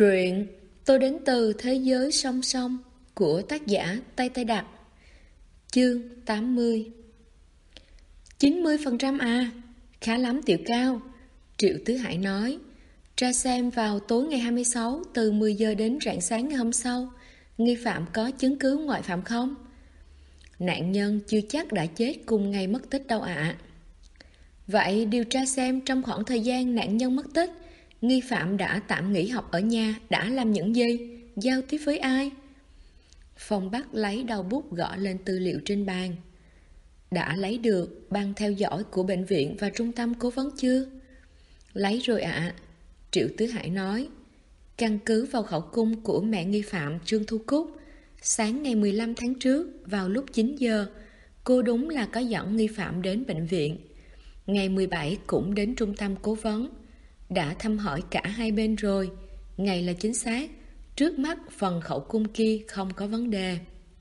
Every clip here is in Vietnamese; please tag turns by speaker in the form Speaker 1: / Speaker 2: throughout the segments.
Speaker 1: Truyện Tôi đến từ thế giới song song của tác giả Tây Tây Đặc. Chương 80. 90% à? Khá lắm Tiểu Cao, Triệu Tứ Hải nói. Tra xem vào tối ngày 26 từ 10 giờ đến rạng sáng ngày hôm sau, nghi phạm có chứng cứ ngoại phạm không? Nạn nhân chưa chắc đã chết cùng ngày mất tích đâu ạ. Vậy điều tra xem trong khoảng thời gian nạn nhân mất tích, nghi phạm đã tạm nghỉ học ở nhà, đã làm những gì, giao tiếp với ai? Phong Bắc lấy đầu bút gõ lên tư liệu trên bàn. Đã lấy được băng theo dõi của bệnh viện và trung tâm cố vấn chưa? Lấy rồi ạ. Triệu Tứ Hải nói. Căn cứ vào khẩu cung của mẹ nghi phạm Trương Thu Cúc, sáng ngày 15 tháng trước vào lúc 9 giờ, cô đúng là có dẫn nghi phạm đến bệnh viện. Ngày 17 cũng đến trung tâm cố vấn. Đã thăm hỏi cả hai bên rồi. Ngày là chính xác. Trước mắt phần khẩu cung kia không có vấn đề.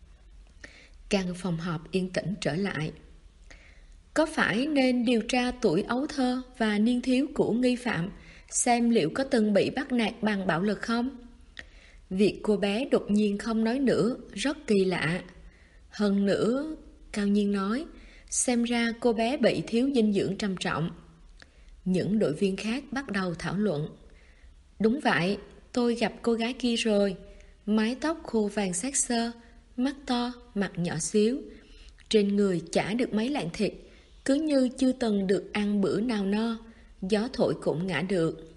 Speaker 1: Căn phòng họp yên tĩnh trở lại. Có phải nên điều tra tuổi ấu thơ và niên thiếu của nghi phạm, xem liệu có từng bị bắt nạt bằng bạo lực không? Việc cô bé đột nhiên không nói nữa rất kỳ lạ. Hơn nữa, Cao Nhiên nói, xem ra cô bé bị thiếu dinh dưỡng trầm trọng. Những đội viên khác bắt đầu thảo luận. Đúng vậy, tôi gặp cô gái kia rồi. Mái tóc khô vàng xác xơ, mắt to, mặt nhỏ xíu. Trên người chả được mấy lạng thịt, cứ như chưa từng được ăn bữa nào no, gió thổi cũng ngã được.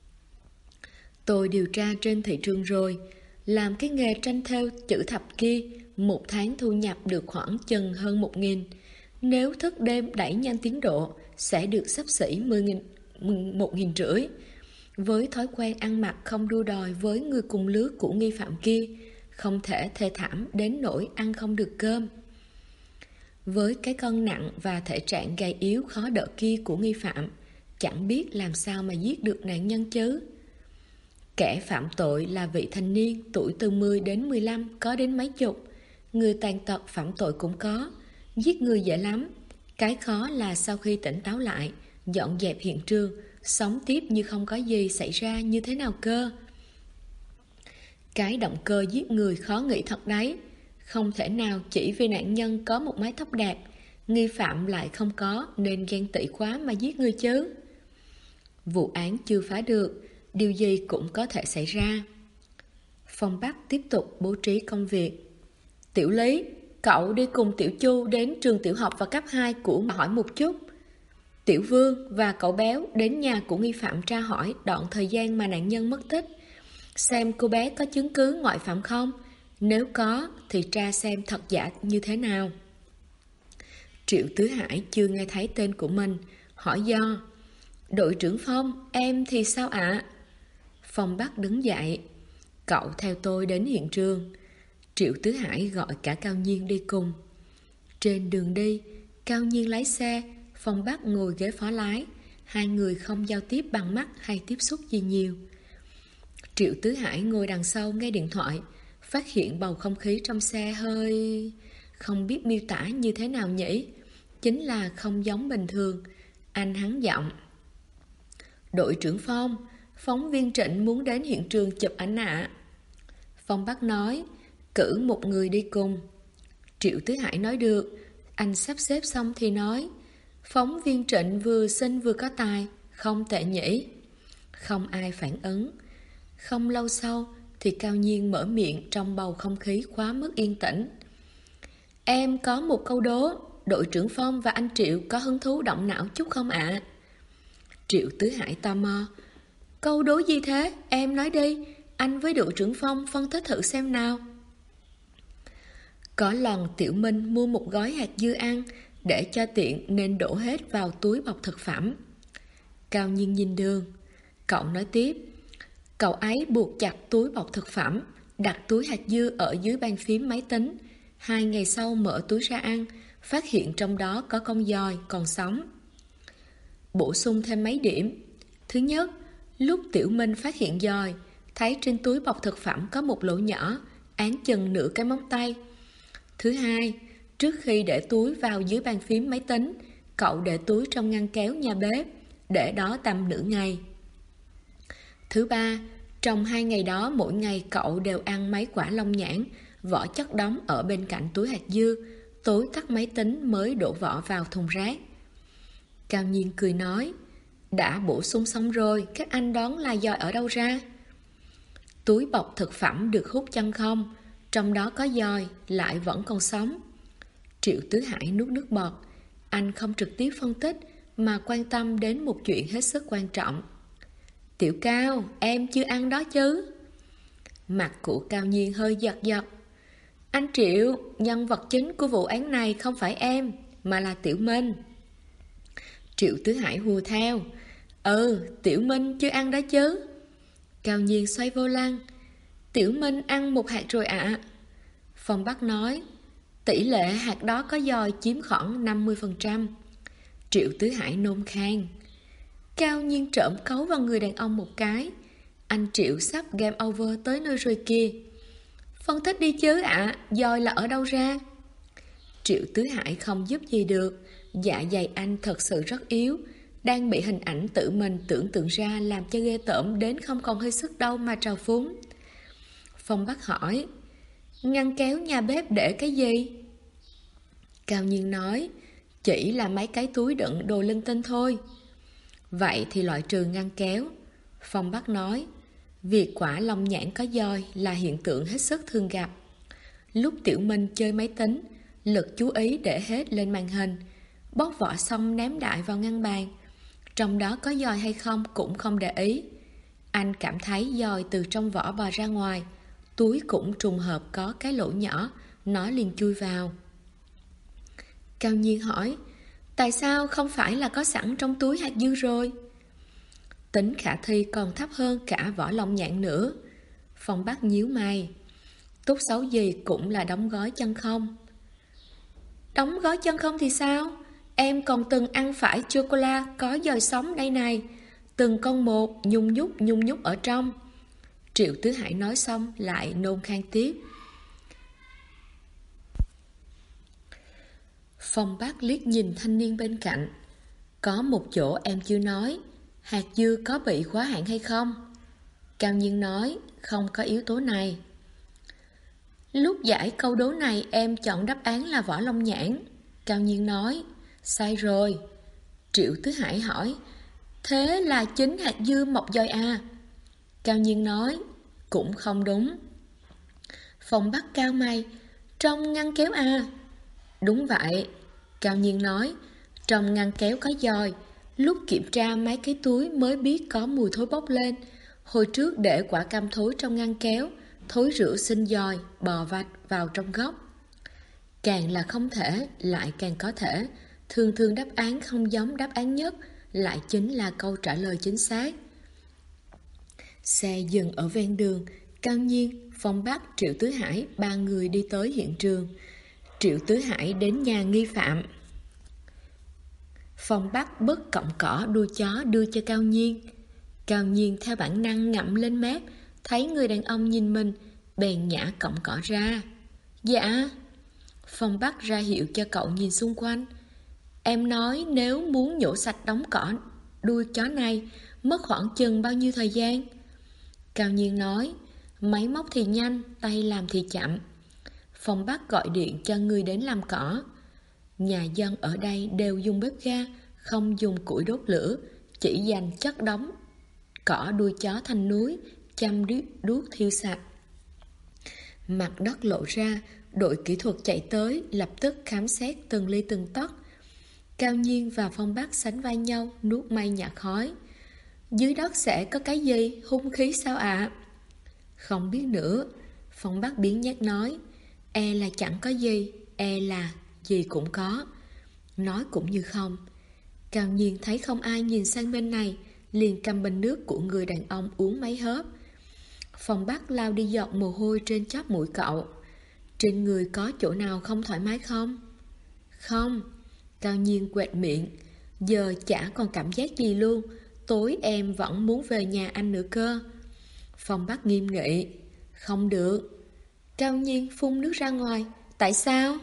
Speaker 1: Tôi điều tra trên thị trường rồi, làm cái nghề tranh thêu chữ thập kia, một tháng thu nhập được khoảng chừng hơn 1.000. Nếu thức đêm đẩy nhanh tiến độ, sẽ được xấp xỉ 1.500. Với thói quen ăn mặc không đua đòi với người cùng lứa của nghi phạm kia, không thể thê thảm đến nỗi ăn không được cơm. Với cái cân nặng và thể trạng gầy yếu khó đỡ kia của nghi phạm, chẳng biết làm sao mà giết được nạn nhân chứ. Kẻ phạm tội là vị thanh niên, tuổi từ 10 đến 15, có đến mấy chục. Người tàn tật phạm tội cũng có. Giết người dễ lắm. Cái khó là sau khi tỉnh táo lại, dọn dẹp hiện trường, sống tiếp như không có gì xảy ra như thế nào cơ. Cái động cơ giết người khó nghĩ thật đấy. Không thể nào chỉ vì nạn nhân có một mái tóc đẹp, nghi phạm lại không có nên ghen tị quá mà giết người chứ. Vụ án chưa phá được, điều gì cũng có thể xảy ra. Phong Bắc tiếp tục bố trí công việc. Tiểu Lý, cậu đi cùng Tiểu Chu đến trường tiểu học và cấp 2 của hỏi một chút. Tiểu Vương và cậu Béo đến nhà của nghi phạm tra hỏi đoạn thời gian mà nạn nhân mất tích, xem cô bé có chứng cứ ngoại phạm không. Nếu có thì tra xem thật giả như thế nào. Triệu Tứ Hải chưa nghe thấy tên của mình, hỏi do. Đội trưởng Phong, em thì sao ạ? Phong Bắc đứng dậy. Cậu theo tôi đến hiện trường. Triệu Tứ Hải gọi cả Cao Nhiên đi cùng. Trên đường đi, Cao Nhiên lái xe, Phong Bắc ngồi ghế phó lái. Hai người không giao tiếp bằng mắt hay tiếp xúc gì nhiều. Triệu Tứ Hải ngồi đằng sau nghe điện thoại, phát hiện bầu không khí trong xe hơi... không biết miêu tả như thế nào nhỉ? Chính là không giống bình thường. Anh hắn giọng. Đội trưởng Phong, phóng viên Trịnh muốn đến hiện trường chụp ảnh ạ. Phong Bắc nói, cử một người đi cùng. Triệu Tứ Hải nói được. Anh sắp xếp xong thì nói, phóng viên Trịnh vừa xinh vừa có tài, không tệ nhỉ. Không ai phản ứng. Không lâu sau thì Cao Nhiên mở miệng trong bầu không khí quá mức yên tĩnh. Em có một câu đố, đội trưởng Phong và anh Triệu có hứng thú động não chút không ạ? Triệu Tứ Hải tò mò. Câu đố gì thế? Em nói đi, anh với đội trưởng Phong phân tích thử xem nào. Có lần Tiểu Minh mua một gói hạt dưa ăn, để cho tiện nên đổ hết vào túi bọc thực phẩm. Cao Nhiên nhìn Đường. Cậu nói tiếp. Cậu ấy buộc chặt túi bọc thực phẩm, đặt túi hạt dưa ở dưới bàn phím máy tính. 2 ngày sau mở túi ra ăn, phát hiện trong đó có con giòi còn sống. Bổ sung thêm mấy điểm. Thứ nhất, lúc Tiểu Minh phát hiện giòi, thấy trên túi bọc thực phẩm có một lỗ nhỏ, áng chừng nửa cái móng tay. Thứ hai, trước khi để túi vào dưới bàn phím máy tính, cậu để túi trong ngăn kéo nhà bếp, để đó tầm nửa ngày. Thứ ba, Trong 2 ngày đó, mỗi ngày cậu đều ăn mấy quả long nhãn, vỏ chất đóng ở bên cạnh túi hạt dưa, tối tắt máy tính mới đổ vỏ vào thùng rác. Cao Nhiên cười nói, đã bổ sung xong rồi, các anh đoán là giòi ở đâu ra? Túi bọc thực phẩm được hút chân không, trong đó có giòi, lại vẫn còn sống. Triệu Tứ Hải nuốt nước bọt, anh không trực tiếp phân tích mà quan tâm đến một chuyện hết sức quan trọng. Tiểu Cao, em chưa ăn đó chứ? Mặt của Cao Nhiên hơi giật giật. Anh Triệu, nhân vật chính của vụ án này không phải em, mà là Tiểu Minh. Triệu Tứ Hải hùa theo. Tiểu Minh chưa ăn đó chứ? Cao Nhiên xoay vô lăng. Tiểu Minh ăn một hạt rồi ạ. Phong Bắc nói, tỷ lệ hạt đó có giòi chiếm khoảng 50%. Triệu Tứ Hải nôn khan. Cao Nhiên trộm cấu vào người đàn ông một cái. Anh Triệu sắp game over tới nơi rồi kìa. Phân tích đi chứ ạ, giòi là ở đâu ra? Triệu Tứ Hải không giúp gì được. Dạ dày anh thật sự rất yếu, đang bị hình ảnh tự mình tưởng tượng ra làm cho ghê tởm đến không còn hơi sức đâu mà trào phúng. Phong Bắc hỏi, ngăn kéo nhà bếp để cái gì? Cao Nhiên nói, chỉ là mấy cái túi đựng đồ linh tinh thôi. Vậy thì loại trừ ngăn kéo. Phong Bắc nói, việc quả long nhãn có giòi là hiện tượng hết sức thường gặp. Lúc Tiểu Minh chơi máy tính, lực chú ý để hết lên màn hình, bóc vỏ xong ném đại vào ngăn bàn. Trong đó có giòi hay không cũng không để ý. Anh cảm thấy giòi từ trong vỏ bò ra ngoài, túi cũng trùng hợp có cái lỗ nhỏ, nó liền chui vào. Cao Nhiên hỏi, tại sao không phải là có sẵn trong túi hạt dưa rồi? Tính khả thi còn thấp hơn cả vỏ long nhãn nữa. Phong Bắc nhíu mày. Tốt xấu gì cũng là đóng gói chân không. Đóng gói chân không thì sao? Em còn từng ăn phải chocolate có giòi sống đây này. Từng con một nhung nhúc ở trong. Triệu Tứ Hải nói xong lại nôn khan tiếp. Phong Bắc liếc nhìn thanh niên bên cạnh. Có một chỗ em chưa nói, hạt dưa có bị khóa hạn hay không? Cao Nhiên nói, không có yếu tố này. Lúc giải câu đố này em chọn đáp án là vỏ long nhãn. Cao Nhiên nói, sai rồi. Triệu Tứ Hải hỏi, thế là chính hạt dưa mọc giòi à? Cao Nhiên nói, cũng không đúng. Phong Bắc cao mày, trong ngăn kéo à? Đúng vậy. Cao Nhiên nói, trong ngăn kéo có giòi. Lúc kiểm tra mấy cái túi mới biết có mùi thối bốc lên. Hồi trước để quả cam thối trong ngăn kéo, thối rữa sinh giòi, bò vạch vào trong góc. Càng là không thể, lại càng có thể. Thường thường đáp án không giống đáp án nhất, lại chính là câu trả lời chính xác. Xe dừng ở ven đường. Cao Nhiên, Phong Bắc, Triệu Tứ Hải, ba người đi tới hiện trường. Triệu Tứ Hải đến nhà nghi phạm. Phong Bắc bứt cọng cỏ đuôi chó đưa cho Cao Nhiên. Cao Nhiên theo bản năng ngậm lên mép, thấy người đàn ông nhìn mình, bèn nhả cọng cỏ ra. Dạ. Phong Bắc ra hiệu cho cậu nhìn xung quanh. Em nói nếu muốn nhổ sạch đống cỏ đuôi chó này, mất khoảng chừng bao nhiêu thời gian? Cao Nhiên nói, máy móc thì nhanh, tay làm thì chậm. Phong Bắc gọi điện cho người đến làm cỏ. Nhà dân ở đây đều dùng bếp ga, không dùng củi đốt lửa, chỉ dành chất đống cỏ đuôi chó thành núi, chăm đuốc thiêu sạch. Mặt đất lộ ra, đội kỹ thuật chạy tới, lập tức khám xét từng ly từng tấc. Cao Nhiên và Phong Bắc sánh vai nhau, nuốt mây nhả khói. Dưới đất sẽ có cái gì, hung khí sao ạ? Không biết nữa. Phong Bắc biến nhát nói, e là chẳng có gì, e là gì cũng có. Nói cũng như không. Cao Nhiên thấy không ai nhìn sang bên này, liền cầm bình nước của người đàn ông uống mấy hớp. Phong Bắc lau đi giọt mồ hôi trên chóp mũi cậu. Trên người có chỗ nào không thoải mái không? Không. Cao Nhiên quệt miệng. Giờ chả còn cảm giác gì luôn. Tối em vẫn muốn về nhà anh nữa cơ. Phong Bắc nghiêm nghị. Không được. Cao Nhiên phun nước ra ngoài. Tại sao?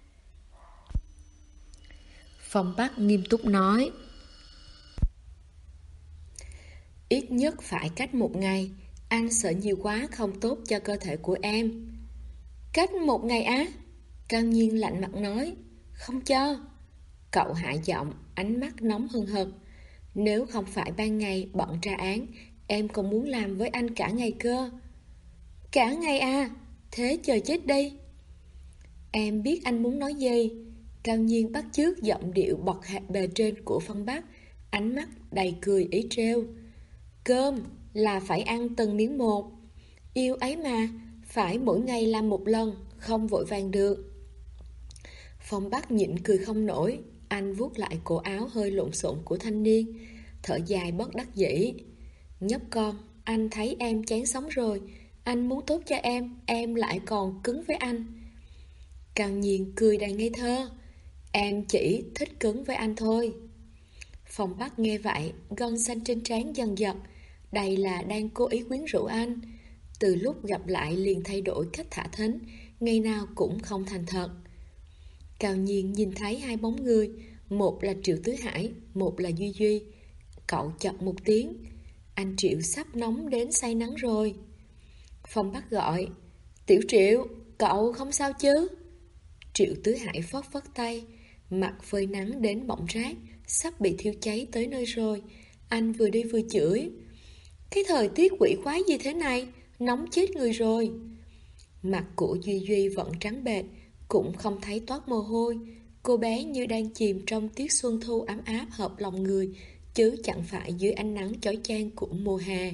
Speaker 1: Phong Bắc nghiêm túc nói. Ít nhất phải cách 1 ngày. Anh sợ nhiều quá không tốt cho cơ thể của em. Cách 1 ngày á? Cao Nhiên lạnh mặt nói. Không cho. Cậu hạ giọng, ánh mắt nóng hừng hực. Nếu không phải ban ngày bận tra án, em còn muốn làm với anh cả ngày cơ. Cả ngày à? Thế chờ chết đi. Em biết anh muốn nói gì. Cao Nhiên bắt chước giọng điệu bọt hạt bề trên của Phong Bắc, ánh mắt đầy cười ý trêu. Cơm là phải ăn từng miếng một. Yêu ấy mà, phải mỗi ngày làm một lần, không vội vàng được. Phong Bắc nhịn cười không nổi. Anh vuốt lại cổ áo hơi lộn xộn của thanh niên, thở dài bất đắc dĩ. Nhóc con, anh thấy em chán sống rồi. Anh muốn tốt cho em lại còn cứng với anh. Cao Nhiên cười đầy ngây thơ. Em chỉ thích cứng với anh thôi. Phong Bắc nghe vậy, gân xanh trên trán dần dật. Đây là đang cố ý quyến rũ anh. Từ lúc gặp lại liền thay đổi cách thả thính, ngày nào cũng không thành thật. Cao Nhiên nhìn thấy hai bóng người, một là Triệu Tứ Hải, một là Duy Duy. Cậu chợt một tiếng. Anh Triệu sắp nóng đến say nắng rồi. Phong Bắc gọi. Tiểu Triệu, cậu không sao chứ? Triệu Tứ Hải phất phất tay, mặt phơi nắng đến bỏng rát, sắp bị thiêu cháy tới nơi rồi. Anh vừa đi vừa chửi. Cái thời tiết quỷ quái gì thế này, nóng chết người rồi. Mặt của Duy Duy vẫn trắng bệch, cũng không thấy toát mồ hôi. Cô bé như đang chìm trong tiết xuân thu ấm áp hợp lòng người, chứ chẳng phải dưới ánh nắng chói chang của mùa hè.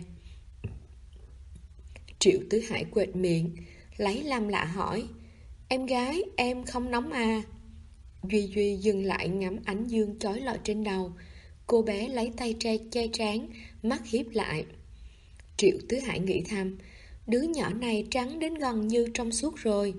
Speaker 1: Triệu Tứ Hải quệt miệng, lấy làm lạ hỏi. Em gái, em không nóng à? Duy Duy dừng lại ngắm ánh dương chói lọi trên đầu. Cô bé lấy tay che trán, mắt híp lại. Triệu Tứ Hải nghĩ thầm, đứa nhỏ này trắng đến gần như trong suốt rồi.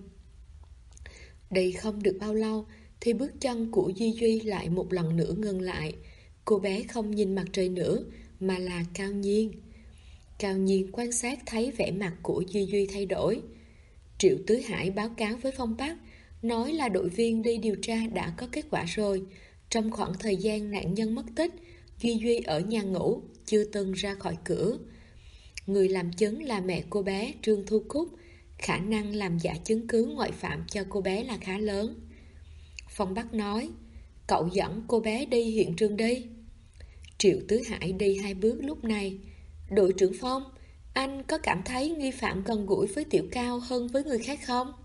Speaker 1: Đi không được bao lâu thì bước chân của Duy Duy lại một lần nữa ngừng lại. Cô bé không nhìn mặt trời nữa, mà là Cao Nhiên. Cao Nhiên quan sát thấy vẻ mặt của Duy Duy thay đổi. Triệu Tứ Hải báo cáo với Phong Bắc, nói là đội viên đi điều tra đã có kết quả rồi. Trong khoảng thời gian nạn nhân mất tích, Duy Duy ở nhà ngủ, chưa từng ra khỏi cửa. Người làm chứng là mẹ cô bé Trương Thu Cúc, khả năng làm giả chứng cứ ngoại phạm cho cô bé là khá lớn. Phong Bắc nói, cậu dẫn cô bé đi hiện trường đi. Triệu Tứ Hải đi 2 bước lúc này. Đội trưởng Phong, anh có cảm thấy nghi phạm gần gũi với Tiểu Cao hơn với người khác không?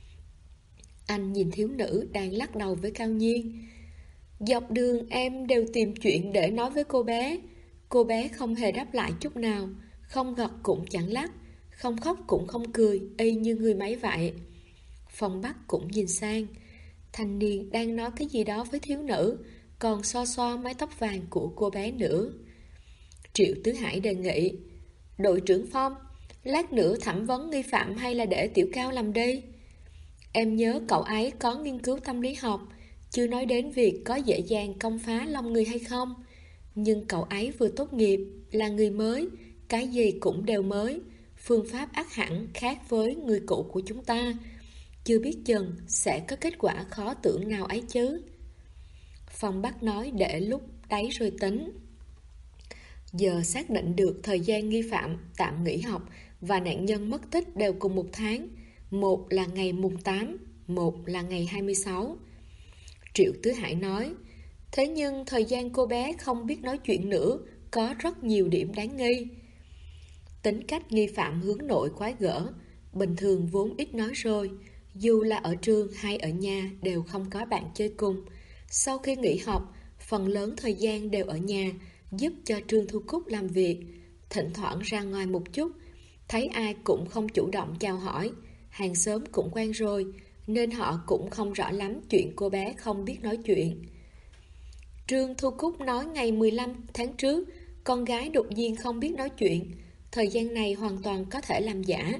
Speaker 1: Anh nhìn thiếu nữ đang lắc đầu với Cao Nhiên. Dọc đường em đều tìm chuyện để nói với cô bé. Cô bé không hề đáp lại chút nào, không gật cũng chẳng lắc, không khóc cũng không cười, y như người máy vậy. Phong Bắc cũng nhìn sang. Thanh niên đang nói cái gì đó với thiếu nữ, còn xoa xoa mái tóc vàng của cô bé nữa. Triệu Tứ Hải đề nghị, đội trưởng Phong, lát nữa thẩm vấn nghi phạm hay là để Tiểu Cao làm đi? Em nhớ cậu ấy có nghiên cứu tâm lý học, chưa nói đến việc có dễ dàng công phá lòng người hay không. Nhưng cậu ấy vừa tốt nghiệp, là người mới, cái gì cũng đều mới, phương pháp ắt hẳn khác với người cũ của chúng ta. Chưa biết chừng sẽ có kết quả khó tưởng nào ấy chứ. Phong Bắc nói để lúc đấy rồi tính. Giờ xác định được thời gian nghi phạm tạm nghỉ học và nạn nhân mất tích đều cùng một tháng. Một là ngày mùng 8, một là ngày 26. Triệu Tứ Hải nói, thế nhưng thời gian cô bé không biết nói chuyện nữa, có rất nhiều điểm đáng nghi. Tính cách nghi phạm hướng nội quái gở, bình thường vốn ít nói rồi, dù là ở trường hay ở nhà đều không có bạn chơi cùng. Sau khi nghỉ học, phần lớn thời gian đều ở nhà, giúp cho Trương Thu Cúc làm việc, thỉnh thoảng ra ngoài một chút, thấy ai cũng không chủ động chào hỏi, hàng xóm cũng quen rồi, nên họ cũng không rõ lắm chuyện cô bé không biết nói chuyện. Trương Thu Cúc nói ngày 15 tháng trước, con gái đột nhiên không biết nói chuyện, thời gian này hoàn toàn có thể làm giả.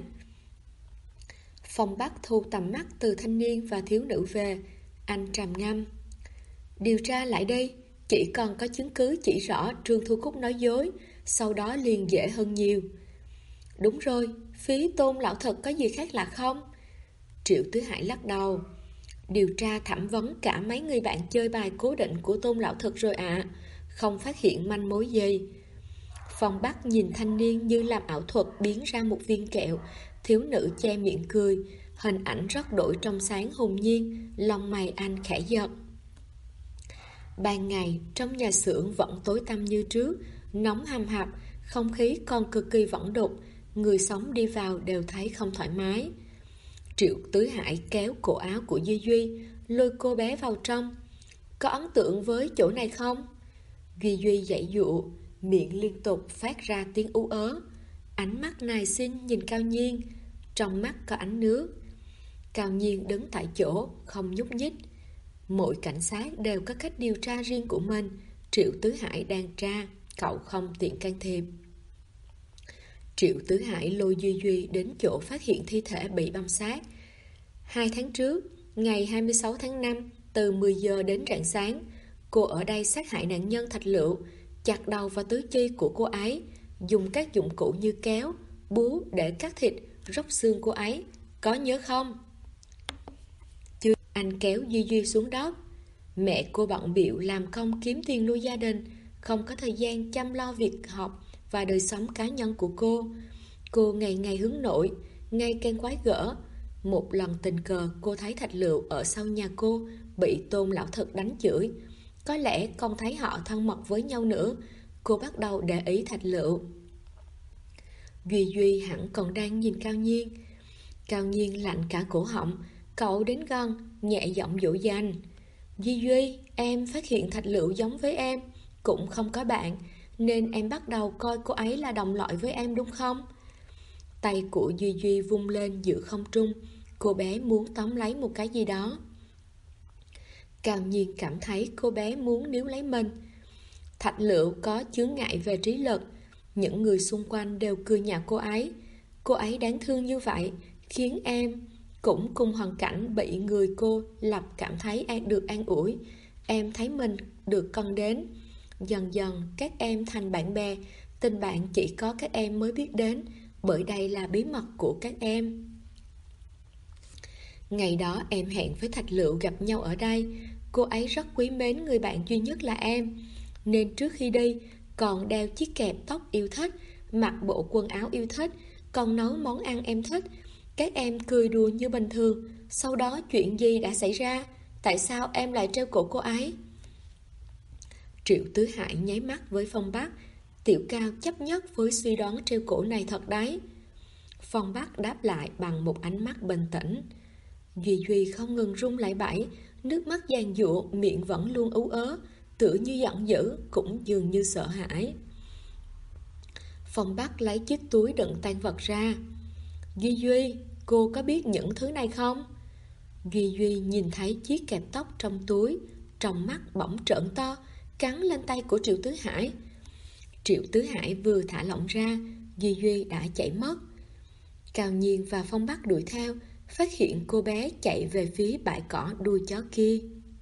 Speaker 1: Phong Bắc thu tầm mắt từ thanh niên và thiếu nữ về, anh trầm ngâm. Điều tra lại đi, chỉ cần có chứng cứ chỉ rõ Trương Thu Cúc nói dối, sau đó liền dễ hơn nhiều. Đúng rồi, phí Tôn lão thật có gì khác lạ không? Triệu Tứ Hải lắc đầu. Điều tra thẩm vấn cả mấy người bạn chơi bài cố định của Tôn lão thật rồi ạ, không phát hiện manh mối gì. Phong Bắc nhìn thanh niên như làm ảo thuật biến ra một viên kẹo. Thiếu nữ che miệng cười. Hình ảnh rất đổi trong sáng hồn nhiên. Lông mày anh khẽ giật. Ban ngày, trong nhà xưởng vẫn tối tăm như trước, nóng hầm hập, không khí còn cực kỳ vẩn đục, người sống đi vào đều thấy không thoải mái. Triệu Tứ Hải kéo cổ áo của Duy Duy, lôi cô bé vào trong. Có ấn tượng với chỗ này không? Duy Duy giãy dụa, miệng liên tục phát ra tiếng ú ớ. Ánh mắt nài xin nhìn Cao Nhiên, trong mắt có ánh nước. Cao Nhiên đứng tại chỗ, không nhúc nhích. Mỗi cảnh sát đều có cách điều tra riêng của mình. Triệu Tứ Hải đang tra, cậu không tiện can thiệp. Triệu Tứ Hải lôi Duy Duy đến chỗ phát hiện thi thể bị băm xác. 2 tháng trước, ngày 26 tháng 5, từ 10 giờ đến rạng sáng, cô ở đây sát hại nạn nhân Thạch Lựu, chặt đầu và tứ chi của cô ấy, dùng các dụng cụ như kéo, búa để cắt thịt, róc xương cô ấy. Có nhớ không? Chưa. Anh kéo Duy Duy xuống đất. Mẹ cô bận bịu làm công kiếm tiền nuôi gia đình, không có thời gian chăm lo việc học và đời sống cá nhân của cô. Cô ngày ngày hướng nội, ngày càng quái gở. Một lần tình cờ cô thấy Thạch Lựu ở sau nhà cô bị Tôn lão thực đánh chửi. Có lẽ còn thấy họ thân mật với nhau nữa. Cô bắt đầu để ý Thạch Lựu. Duy Duy hẳn còn đang nhìn Cao Nhiên. Cao Nhiên lạnh cả cổ họng. Cậu đến gần, nhẹ giọng dỗ dành. Duy Duy, em phát hiện Thạch Lựu giống với em, cũng không có bạn, nên em bắt đầu coi cô ấy là đồng loại với em đúng không? Tay của Duy Duy vung lên giữa không trung. Cô bé muốn tóm lấy một cái gì đó. Cao Nhiên cảm thấy cô bé muốn níu lấy mình. Thạch Lựu có chướng ngại về trí lực. Những người xung quanh đều cười nhạo cô ấy. Cô ấy đáng thương như vậy, khiến em cũng cùng hoàn cảnh bị người cô lập cảm thấy được an ủi. Em thấy mình được cần đến. Dần dần các em thành bạn bè. Tình bạn chỉ có các em mới biết đến, bởi đây là bí mật của các em. Ngày đó em hẹn với Thạch Lựu gặp nhau ở đây. Cô ấy rất quý mến người bạn duy nhất là em, nên trước khi đi còn đeo chiếc kẹp tóc yêu thích, mặc bộ quần áo yêu thích, còn nấu món ăn em thích. Các em cười đùa như bình thường. Sau đó chuyện gì đã xảy ra? Tại sao em lại treo cổ cô ấy? Triệu Tứ Hải nháy mắt với Phong Bắc. Tiểu Cao chấp nhất với suy đoán treo cổ này thật đấy. Phong Bắc đáp lại bằng một ánh mắt bình tĩnh. Duy Duy không ngừng run lại bẩy, nước mắt giàn giụa, miệng vẫn luôn ú ớ, tựa như giận dữ, cũng dường như sợ hãi. Phong Bắc lấy chiếc túi đựng tang vật ra. Duy Duy, cô có biết những thứ này không? Duy Duy nhìn thấy chiếc kẹp tóc trong túi, trong mắt bỗng trợn to, cắn lên tay của Triệu Tứ Hải. Triệu Tứ Hải vừa thả lỏng ra, Duy Duy đã chạy mất. Cao Nhiên và Phong Bắc đuổi theo, phát hiện cô bé chạy về phía bãi cỏ đuôi chó kia.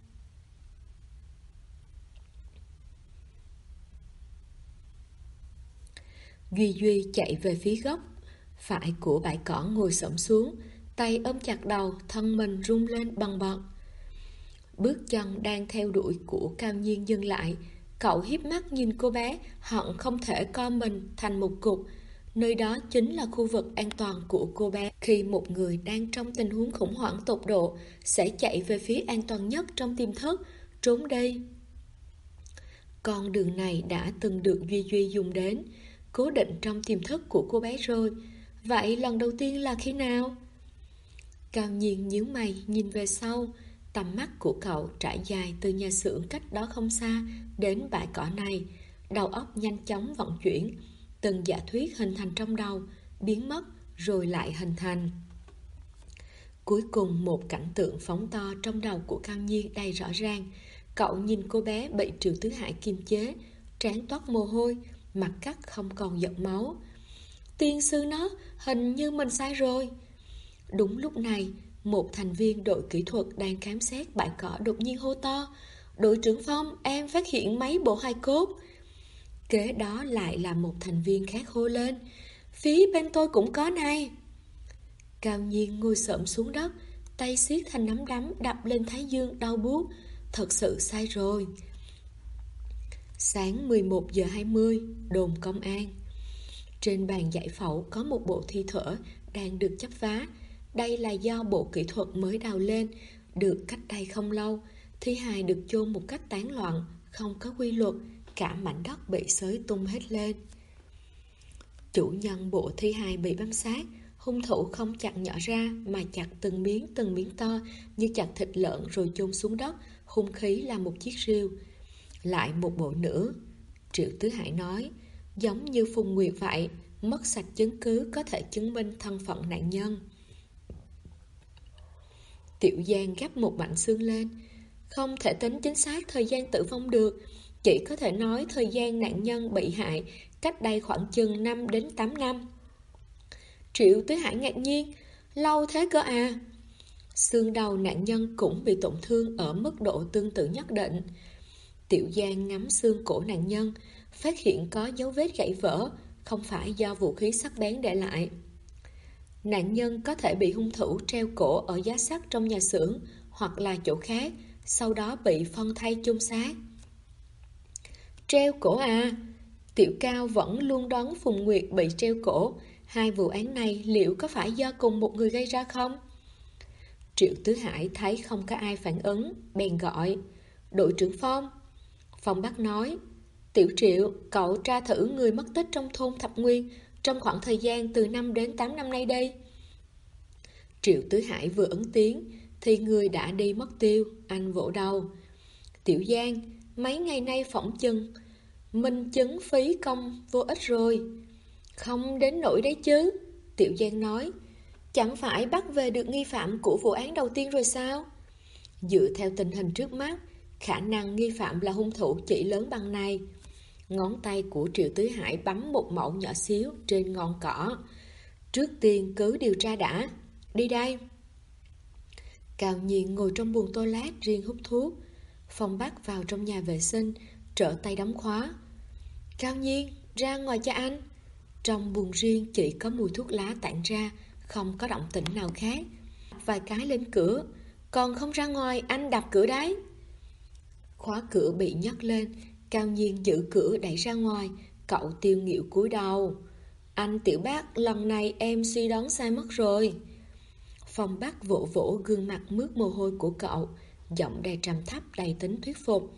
Speaker 1: Duy Duy chạy về phía góc phải của bãi cỏ, ngồi xổm xuống, tay ôm chặt đầu, thân mình rung lên bần bật. Bước chân đang theo đuổi của Cao Nhiên dừng lại. Cậu hiếp mắt nhìn cô bé, hận không thể co mình thành một cục. Nơi đó chính là khu vực an toàn của cô bé. Khi một người đang trong tình huống khủng hoảng tột độ sẽ chạy về phía an toàn nhất trong tiềm thức, trốn đi. Con đường này đã từng được Duy Duy dùng đến, cố định trong tiềm thức của cô bé rồi. Vậy lần đầu tiên là khi nào? Cao Nhiên nhíu mày nhìn về sau. Tầm mắt của cậu trải dài từ nhà xưởng cách đó không xa đến bãi cỏ này. Đầu óc nhanh chóng vận chuyển. Từng giả thuyết hình thành trong đầu, biến mất rồi lại hình thành. Cuối cùng một cảnh tượng phóng to trong đầu của Cao Nhiên đầy rõ ràng. Cậu nhìn cô bé bị Triệu Tứ Hải kiềm chế, trán toát mồ hôi, mặt cắt không còn giọt máu. Tiên sư nó, hình như mình sai rồi. Đúng lúc này, một thành viên đội kỹ thuật đang khám xét bãi cỏ đột nhiên hô to. Đội trưởng Phong, em phát hiện mấy bộ hài cốt. Kế đó lại là một thành viên khác hô lên. Phía bên tôi cũng có này. Cao Nhiên ngồi xổm xuống đất, tay siết thành nắm đấm đập lên thái dương đau buốt. Thật sự sai rồi. Sáng 11 giờ 20, đồn công an. Trên bàn giải phẫu có một bộ thi thể đang được chắp vá. Đây là do bộ kỹ thuật mới đào lên, được cách đây không lâu. Thi hài được chôn một cách tán loạn, không có quy luật, cả mảnh đất bị xới tung hết lên. Chủ nhân bộ thi hài bị băm xác, hung thủ không chặt nhỏ ra mà chặt từng miếng to như chặt thịt lợn rồi chôn xuống đất, hung khí là một chiếc rìu. Lại một bộ nữa, Triệu Tứ Hải nói, giống như Phùng Nguyệt vậy, mất sạch chứng cứ có thể chứng minh thân phận nạn nhân. Tiểu Giang gắp một mảnh xương lên. Không thể tính chính xác thời gian tử vong được, chỉ có thể nói thời gian nạn nhân bị hại cách đây khoảng chừng 5 đến 8 năm. Triệu Tứ Hải ngạc nhiên, lâu thế cơ à? Xương đầu nạn nhân cũng bị tổn thương ở mức độ tương tự nhất định. Tiểu Giang ngắm xương cổ nạn nhân, phát hiện có dấu vết gãy vỡ, không phải do vũ khí sắc bén để lại. Nạn nhân có thể bị hung thủ treo cổ ở giá sắt trong nhà xưởng hoặc là chỗ khác, sau đó bị phân thây chôn xác. Treo cổ à? Tiểu Cao vẫn luôn đoán Phùng Nguyệt bị treo cổ. Hai vụ án này liệu có phải do cùng một người gây ra không? Triệu Tứ Hải thấy không có ai phản ứng, bèn gọi, đội trưởng Phong. Phong Bắc nói, Tiểu Triệu, cậu tra thử người mất tích trong thôn Thập Nguyên trong khoảng thời gian từ 5 đến 8 năm nay đây. Triệu Tứ Hải vừa ứng tiếng thì người đã đi mất tiêu. Anh vỗ đầu. Tiểu Giang, mấy ngày nay phỏng chừng minh chứng phí công vô ích rồi. Không đến nỗi đấy chứ, Tiểu Giang nói. Chẳng phải bắt về được nghi phạm của vụ án đầu tiên rồi sao? Dựa theo tình hình trước mắt, khả năng nghi phạm là hung thủ chỉ lớn bằng này. Ngón tay của Triệu Tứ Hải bấm một mẩu nhỏ xíu trên ngọn cỏ. Trước tiên cứ điều tra đã. Đi đây. Cao Nhiên ngồi trong buồng toilet riêng hút thuốc. Phong Bắc vào trong nhà vệ sinh, trở tay đóng khóa. Cao Nhiên, ra ngoài cho anh. Trong buồng riêng chỉ có mùi thuốc lá tản ra, không có động tĩnh nào khác. Vài cái lên cửa. Còn không ra ngoài, anh đập cửa đấy. Khóa cửa bị nhấc lên, Cao Nhiên giữ cửa đẩy ra ngoài. Cậu tiêu nghịu cúi đầu. Anh Tiểu Bác, lần này em suy đoán sai mất rồi. Phong Bắc vỗ vỗ gương mặt mướt mồ hôi của cậu, giọng đầy trầm thấp đầy tính thuyết phục.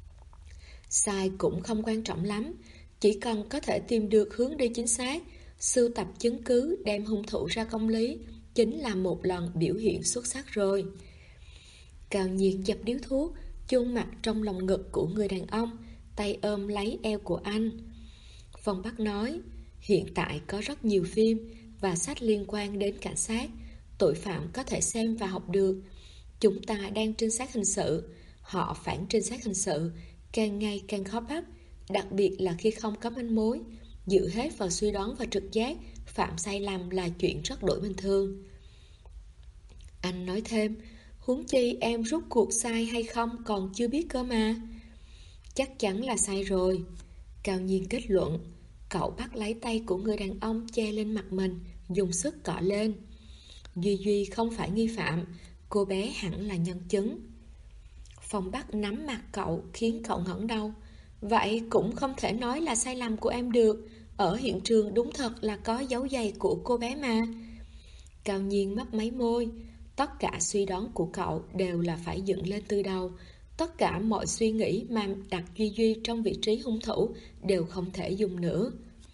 Speaker 1: Sai cũng không quan trọng lắm, chỉ cần có thể tìm được hướng đi chính xác, sưu tập chứng cứ đem hung thủ ra công lý, chính là một lần biểu hiện xuất sắc rồi. Cao Nhiên dập điếu thuốc, chôn mặt trong lòng ngực của người đàn ông, tay ôm lấy eo của anh. Phong Bắc nói, hiện tại có rất nhiều phim và sách liên quan đến cảnh sát, tội phạm có thể xem và học được. Chúng ta đang trinh sát hình sự, họ phản trinh sát hình sự, càng ngày càng khó bắt, đặc biệt là khi không có manh mối. Dựa hết vào suy đoán và trực giác, phạm sai lầm là chuyện rất đổi bình thường. Anh nói thêm, huống chi em rút cuộc sai hay không còn chưa biết cơ mà. Chắc chắn là sai rồi, Cao Nhiên kết luận. Cậu bắt lấy tay của người đàn ông che lên mặt mình, dùng sức cọ lên. Duy Duy không phải nghi phạm, cô bé hẳn là nhân chứng. Phong Bắc nắm mặt cậu khiến cậu ngẩng đầu. Vậy cũng không thể nói là sai lầm của em được. Ở hiện trường đúng thật là có dấu giày của cô bé mà. Cao Nhiên mấp máy môi. Tất cả suy đoán của cậu đều là phải dựng lên từ đầu. Tất cả mọi suy nghĩ mà đặt Duy Duy trong vị trí hung thủ đều không thể dùng nữa.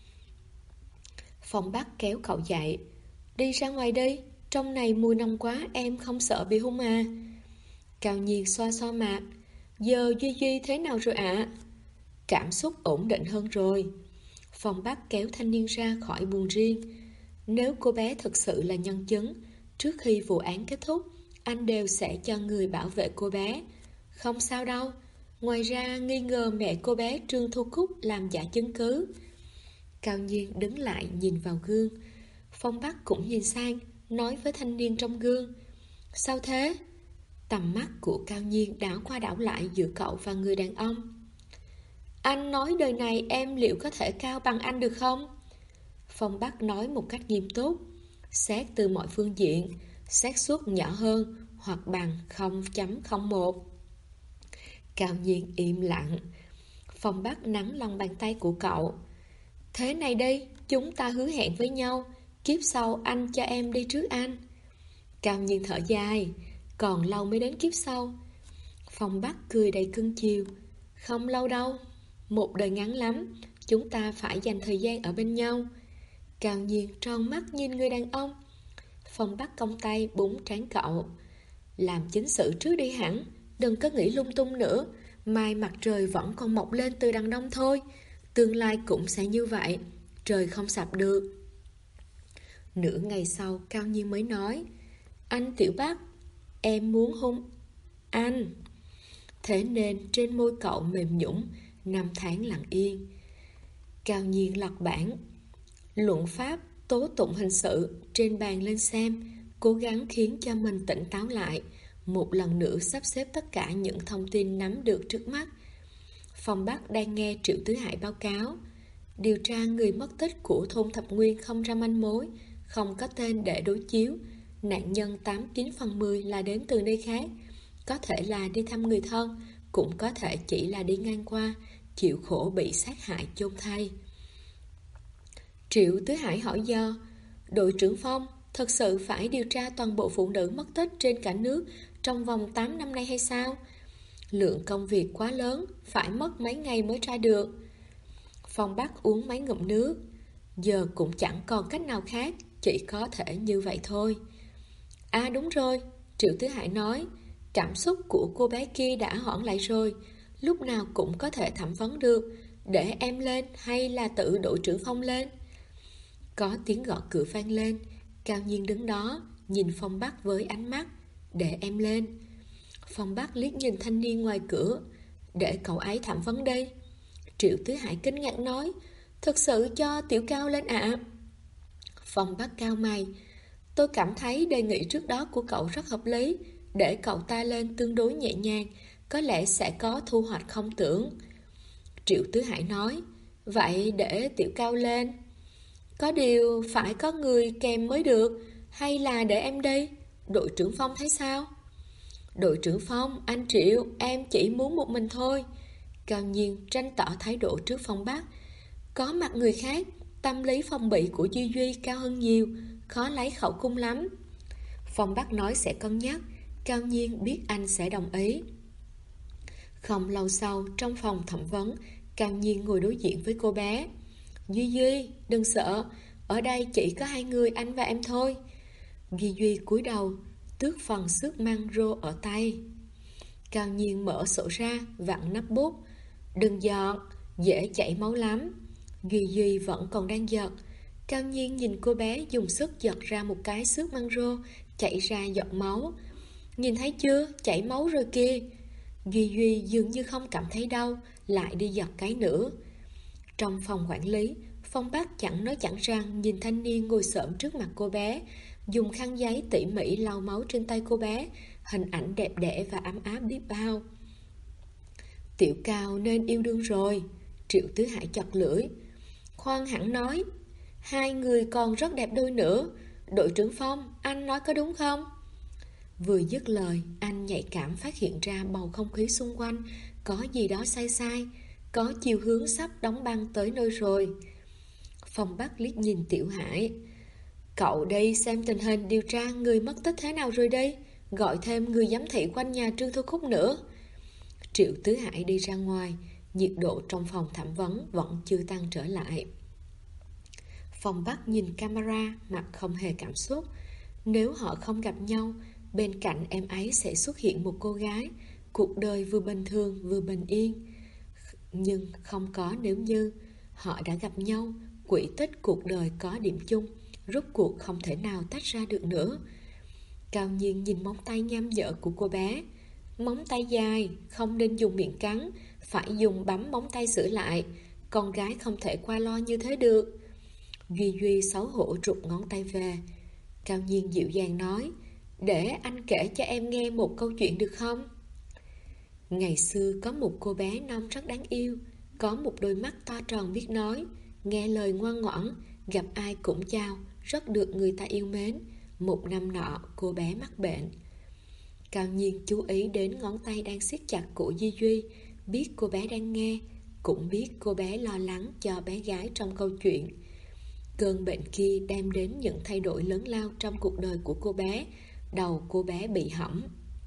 Speaker 1: Phong Bắc kéo cậu dậy. Đi ra ngoài đi, trong này mùi nồng quá, em không sợ bị hung à? Cao Nhiên xoa xoa mặt. Giờ Duy Duy thế nào rồi ạ? Cảm xúc ổn định hơn rồi. Phong Bắc kéo thanh niên ra khỏi buồng riêng. Nếu cô bé thực sự là nhân chứng, trước khi vụ án kết thúc, anh đều sẽ cho người bảo vệ cô bé. Không sao đâu. Ngoài ra nghi ngờ mẹ cô bé Trương Thu Cúc làm giả chứng cứ. Cao Nhiên đứng lại nhìn vào gương. Phong Bắc cũng nhìn sang, nói với thanh niên trong gương. Sao thế? Tầm mắt của Cao Nhiên đảo qua đảo lại giữa cậu và người đàn ông. Anh nói đời này em liệu có thể cao bằng anh được không? Phong Bắc nói một cách nghiêm túc. Xét từ mọi phương diện, xác suất nhỏ hơn hoặc bằng 0.01. Cao Nhiên im lặng. Phong Bắc nắm lòng bàn tay của cậu. Thế này đi, chúng ta hứa hẹn với nhau, kiếp sau anh cho em đi trước anh. Cao Nhiên thở dài, còn lâu mới đến kiếp sau. Phong Bắc cười đầy cưng chiều, không lâu đâu, một đời ngắn lắm, chúng ta phải dành thời gian ở bên nhau. Cao Nhiên tròn mắt nhìn người đàn ông. Phong Bắc cong tay búng trán cậu, làm chính sự trước đi hẳn, đừng có nghĩ lung tung nữa, mai mặt trời vẫn còn mọc lên từ đằng đông thôi, tương lai cũng sẽ như vậy, trời không sập được. Nửa ngày sau Cao Nhiên mới nói, anh Tiểu Bắc, em muốn hôn anh. Thế nên trên môi cậu mềm nhũn, năm tháng lặng yên. Cao Nhiên lật bản luận pháp tố tụng hình sự trên bàn lên xem, cố gắng khiến cho mình tỉnh táo lại, một lần nữa sắp xếp tất cả những thông tin nắm được trước mắt. Phong Bắc đang nghe Triệu Tứ Hải báo cáo điều tra người mất tích của thôn Thập Nguyên không ra manh mối, không có tên để đối chiếu. Nạn nhân 89/10 là đến từ nơi khác, có thể là đi thăm người thân, cũng có thể chỉ là đi ngang qua, chịu khổ bị sát hại chôn thay. Triệu Tứ Hải hỏi do, đội trưởng Phong thật sự phải điều tra toàn bộ phụ nữ mất tích trên cả nước trong vòng 8 năm nay hay sao? Lượng công việc quá lớn, phải mất mấy ngày mới tra được. Phong Bắc uống mấy ngụm nước, giờ cũng chẳng còn cách nào khác, chỉ có thể như vậy thôi. À đúng rồi, Triệu Tứ Hải nói, cảm xúc của cô bé kia đã hoãn lại rồi, lúc nào cũng có thể thẩm vấn được, để em lên hay là tự đội trưởng Phong lên? Có tiếng gõ cửa vang lên, Cao Nhiên đứng đó, nhìn Phong Bắc với ánh mắt, để em lên. Phong Bắc liếc nhìn thanh niên ngoài cửa, để cậu ấy thẩm vấn đây. Triệu Tứ Hải kinh ngạc nói, thực sự cho Tiểu Cao lên ạ? Phong Bắc cao mày, tôi cảm thấy đề nghị trước đó của cậu rất hợp lý, để cậu ta lên tương đối nhẹ nhàng, có lẽ sẽ có thu hoạch không tưởng. Triệu Tứ Hải nói, vậy để Tiểu Cao lên. Có điều phải có người kèm mới được, hay là để em đi? Đội trưởng Phong thấy sao? Đội trưởng Phong, anh Triệu, em chỉ muốn một mình thôi. Cao Nhiên tranh tỏ thái độ trước Phong Bắc. Có mặt người khác, tâm lý phòng bị của Duy Duy cao hơn nhiều, khó lấy khẩu cung lắm. Phong Bắc nói sẽ cân nhắc, Cao Nhiên biết anh sẽ đồng ý. Không lâu sau, trong phòng thẩm vấn, Cao Nhiên ngồi đối diện với cô bé. Duy Duy, đừng sợ, ở đây chỉ có hai người anh và em thôi. Duy Duy cúi đầu, tước phần xước măng rô ở tay. Cao Nhiên mở sổ ra, vặn nắp bút. Đừng giọt, dễ chảy máu lắm. Duy Duy vẫn còn đang giật. Cao Nhiên nhìn cô bé dùng sức giật ra một cái xước măng rô, chảy ra giọt máu. Nhìn thấy chưa, chảy máu rồi kìa. Duy Duy dường như không cảm thấy đau, lại đi giật cái nữa. Trong phòng quản lý, Phong Bắc chẳng nói chẳng rằng nhìn thanh niên ngồi xổm trước mặt cô bé, dùng khăn giấy tỉ mỉ lau máu trên tay cô bé, hình ảnh đẹp đẽ và ấm áp biết bao. Tiểu Cao nên yêu đương rồi. Triệu Tứ Hải chật lưỡi. Khoan hẳn nói, hai người còn rất đẹp đôi nữa. Đội trưởng Phong, anh nói có đúng không? Vừa dứt lời, anh nhạy cảm phát hiện ra bầu không khí xung quanh có gì đó sai sai, có chiều hướng sắp đóng băng tới nơi rồi. Phong Bắc liếc nhìn Tiểu Hải. Cậu đi xem tình hình điều tra người mất tích thế nào rồi đây, gọi thêm người giám thị quanh nhà Trương Thu Cúc nữa. Triệu Tứ Hải đi ra ngoài, nhiệt độ trong phòng thẩm vấn vẫn chưa tăng trở lại. Phong Bắc nhìn camera, mặt không hề cảm xúc. Nếu họ không gặp nhau, bên cạnh em ấy sẽ xuất hiện một cô gái, cuộc đời vừa bình thường vừa bình yên. Nhưng không có nếu như. Họ đã gặp nhau, quỹ tích cuộc đời có điểm chung, rốt cuộc không thể nào tách ra được nữa. Cao Nhiên nhìn móng tay nham nhở của cô bé. Móng tay dài, không nên dùng miệng cắn, phải dùng bấm móng tay sửa lại. Con gái không thể qua lo như thế được. Duy Duy xấu hổ rụt ngón tay về. Cao Nhiên dịu dàng nói, để anh kể cho em nghe một câu chuyện được không? Ngày xưa có một cô bé non rất đáng yêu, có một đôi mắt to tròn biết nói, nghe lời ngoan ngoãn, gặp ai cũng chào, rất được người ta yêu mến. Một năm nọ, cô bé mắc bệnh. Cao Nhiên chú ý đến ngón tay đang siết chặt của Duy Duy, biết cô bé đang nghe. cũng biết cô bé lo lắng cho bé gái trong câu chuyện. Cơn bệnh kia đem đến những thay đổi lớn lao trong cuộc đời của cô bé. Đầu cô bé bị hỏng.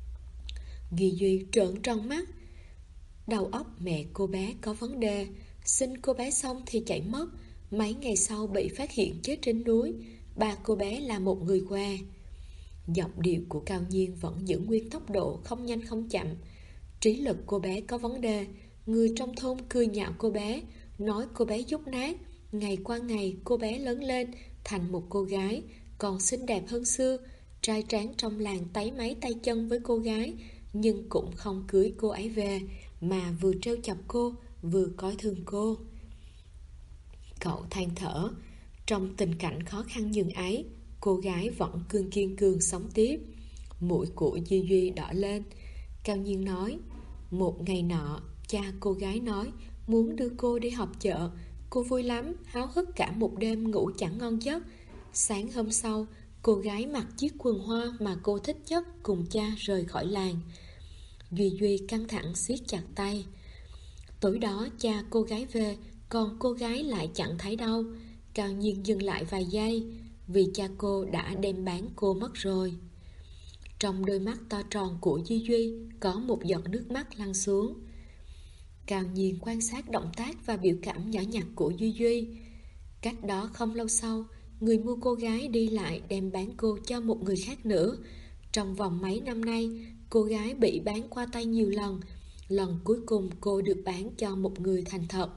Speaker 1: Ghi Duy trợn tròn mắt. Đầu óc mẹ cô bé có vấn đề. Sinh cô bé xong thì chạy mất. Mấy ngày sau bị phát hiện chết trên núi. Ba cô bé là một người què. Giọng điệu của Cao Nhiên vẫn giữ nguyên tốc độ, không nhanh không chậm. Trí lực cô bé có vấn đề. Người trong thôn cười nhạo cô bé, nói cô bé dốt nát. Ngày qua ngày cô bé lớn lên thành một cô gái, còn xinh đẹp hơn xưa. Trai tráng trong làng táy máy tay chân với cô gái, nhưng cũng không cưới cô ấy về, mà vừa trêu chọc cô, vừa coi thường cô. Cậu than thở. Trong tình cảnh khó khăn nhường ấy, cô gái vẫn kiên cường sống tiếp. Mũi của Duy Duy đỏ lên. Cao Nhiên nói, một ngày nọ, cha cô gái nói muốn đưa cô đi họp chợ. Cô vui lắm, háo hức cả một đêm ngủ chẳng ngon giấc. Sáng hôm sau, cô gái mặc chiếc quần hoa mà cô thích nhất cùng cha rời khỏi làng. Duy Duy căng thẳng siết chặt tay. Tối đó cha cô gái về, còn cô gái lại chẳng thấy đâu. Cao Nhiên dừng lại vài giây, vì cha cô đã đem bán cô mất rồi. Trong đôi mắt to tròn của Duy Duy có một giọt nước mắt lăn xuống. Cao Nhiên quan sát động tác và biểu cảm nhỏ nhặt của Duy Duy. Cách đó không lâu sau, người mua cô gái đi lại đem bán cô cho một người khác nữa. Trong vòng mấy năm nay, cô gái bị bán qua tay nhiều lần. Lần cuối cùng cô được bán cho một người thành thật.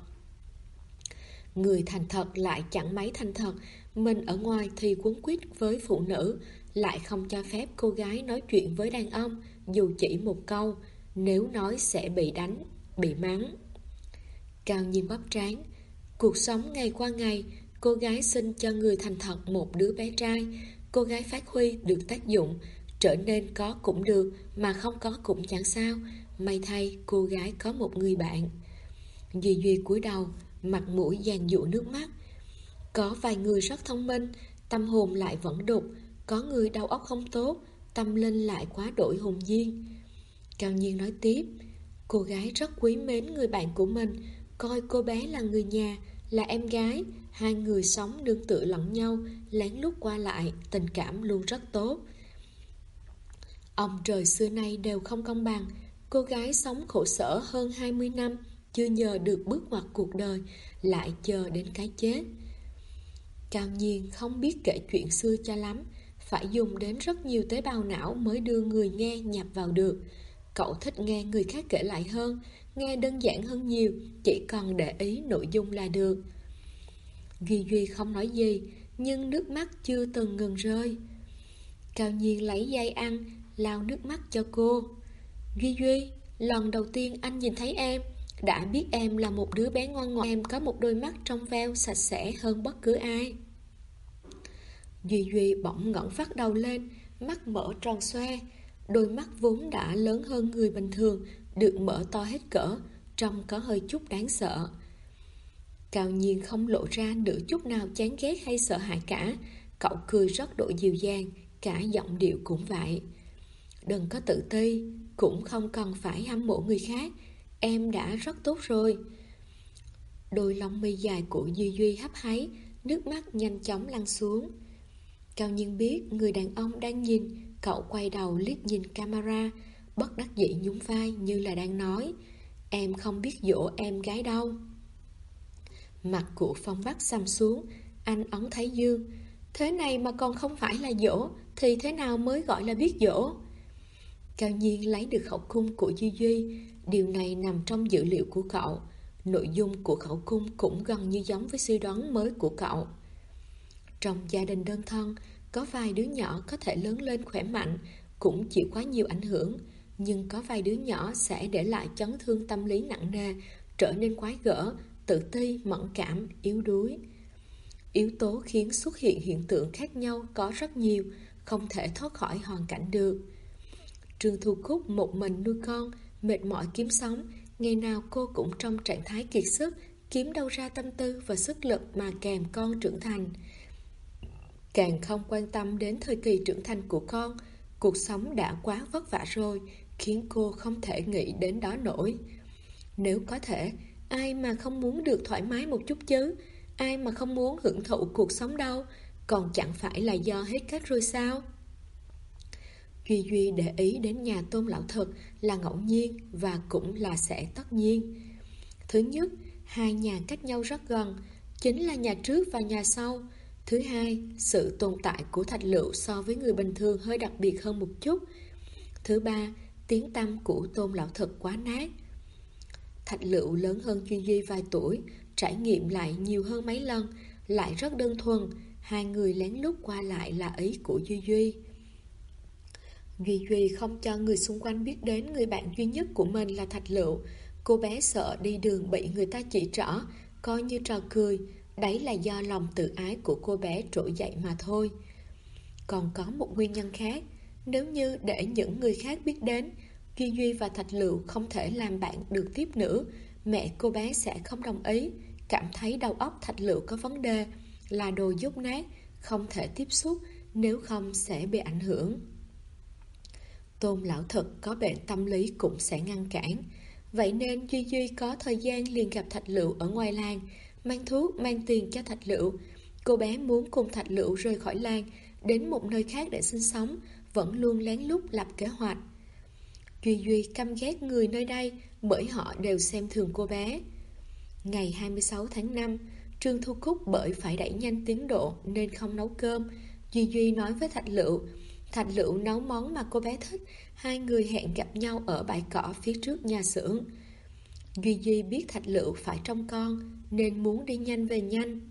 Speaker 1: Người thành thật lại chẳng mấy thành thật. Mình ở ngoài thì quấn quýt với phụ nữ, lại không cho phép cô gái nói chuyện với đàn ông, dù chỉ một câu. Nếu nói sẽ bị đánh, bị mắng. Cao Nhiên bóp trán. Cuộc sống ngày qua ngày, cô gái sinh cho người thành thật một đứa bé trai. Cô gái phát huy được tác dụng, trở nên có cũng được, mà không có cũng chẳng sao. May thay cô gái có một người bạn. Duy Duy cúi đầu, mặt mũi giàn giụa nước mắt. Có vài người rất thông minh, tâm hồn lại vẫn đục. Có người đầu óc không tốt, tâm linh lại quá đổi hồn nhiên. Cao Nhiên nói tiếp, cô gái rất quý mến người bạn của mình, coi cô bé là người nhà, là em gái. Hai người sống nương tựa lẫn nhau, lén lút qua lại, tình cảm luôn rất tốt. Ông trời xưa nay đều không công bằng. Cô gái sống khổ sở hơn 20 năm, chưa nhờ được bước ngoặt cuộc đời, lại chờ đến cái chết. Cao Nhiên không biết kể chuyện xưa cho lắm, phải dùng đến rất nhiều tế bào não mới đưa người nghe nhập vào được. Cậu thích nghe người khác kể lại hơn, nghe đơn giản hơn nhiều, chỉ cần để ý nội dung là được. Duy Duy không nói gì, nhưng nước mắt chưa từng ngừng rơi. Cao Nhiên lấy dây ăn, lau nước mắt cho cô. Duy Duy, lần đầu tiên anh nhìn thấy em, đã biết em là một đứa bé ngoan ngoãn. Em có một đôi mắt trong veo sạch sẽ hơn bất cứ ai. Duy Duy bỗng ngẩng phát đầu lên, mắt mở tròn xoe. Đôi mắt vốn đã lớn hơn người bình thường, được mở to hết cỡ, trông có hơi chút đáng sợ. Cao Nhiên không lộ ra nửa chút nào chán ghét hay sợ hãi cả. Cậu cười rất độ dịu dàng, cả giọng điệu cũng vậy. Đừng có tự ti, cũng không cần phải hâm mộ người khác. Em đã rất tốt rồi. Đôi lông mi dài của Duy Duy hấp háy, nước mắt nhanh chóng lăn xuống. Cao Nhiên biết người đàn ông đang nhìn. Cậu quay đầu liếc nhìn camera, bất đắc dĩ nhún vai như là đang nói, em không biết dỗ em gái đâu. Mặt của Phong Bắc xăm xuống, anh ấn thái dương. Thế này mà còn không phải là dỗ, thì thế nào mới gọi là biết dỗ? Cao Nhiên lấy được khẩu cung của Duy Duy. Điều này nằm trong dữ liệu của cậu. Nội dung của khẩu cung cũng gần như giống với suy đoán mới của cậu. Trong gia đình đơn thân, có vài đứa nhỏ có thể lớn lên khỏe mạnh, cũng chịu quá nhiều ảnh hưởng. Nhưng có vài đứa nhỏ sẽ để lại chấn thương tâm lý nặng nề, trở nên quái gở, tự ti, mẫn cảm, yếu đuối. Yếu tố khiến xuất hiện hiện tượng khác nhau có rất nhiều, không thể thoát khỏi hoàn cảnh được. Trương Thu Cúc một mình nuôi con, mệt mỏi kiếm sống, ngày nào cô cũng trong trạng thái kiệt sức, kiếm đâu ra tâm tư và sức lực mà kèm con trưởng thành. Càng không quan tâm đến thời kỳ trưởng thành của con, cuộc sống đã quá vất vả rồi, khiến cô không thể nghĩ đến đó nổi. Nếu có thể, Ai mà không muốn được thoải mái một chút chứ? Ai mà không muốn hưởng thụ cuộc sống đâu? Còn chẳng phải là do hết cách rồi sao? Duy để ý đến nhà Tôn lão thực là ngẫu nhiên và cũng là sẽ tất nhiên. Thứ nhất, hai nhà cách nhau rất gần, chính là nhà trước và nhà sau. Thứ hai, sự tồn tại của Thạch Lựu so với người bình thường hơi đặc biệt hơn một chút. Thứ ba, tiếng tăm của Tôn lão thực quá nát. Thạch Lựu lớn hơn Duy vài tuổi, trải nghiệm lại nhiều hơn mấy lần, lại rất đơn thuần. Hai người lén lút qua lại là ý của Duy. Duy không cho người xung quanh biết đến người bạn duy nhất của mình là Thạch Lựu. Cô bé sợ đi đường bị người ta chỉ trỏ, coi như trò cười. Đấy là do lòng tự ái của cô bé trỗi dậy mà thôi. Còn có một nguyên nhân khác. Nếu như để những người khác biết đến, Duy và Thạch Lựu không thể làm bạn được tiếp nữa, mẹ cô bé sẽ không đồng ý, cảm thấy đầu óc Thạch Lựu có vấn đề, là đồ dốt nát, không thể tiếp xúc, nếu không sẽ bị ảnh hưởng. Tôn lão thực có bệnh tâm lý cũng sẽ ngăn cản. Vậy nên Duy có thời gian liền gặp Thạch Lựu ở ngoài làng, mang thuốc, mang tiền cho Thạch Lựu. Cô bé muốn cùng Thạch Lựu rời khỏi làng, đến một nơi khác để sinh sống, vẫn luôn lén lút lập kế hoạch. Duy căm ghét người nơi đây bởi họ đều xem thường cô bé. Ngày 26 tháng 5, Trương Thu Cúc bởi phải đẩy nhanh tiến độ nên không nấu cơm. Duy nói với Thạch Lựu nấu món mà cô bé thích. Hai người hẹn gặp nhau ở bãi cỏ phía trước nhà xưởng. Duy biết Thạch Lựu phải trông con nên muốn đi nhanh về nhanh.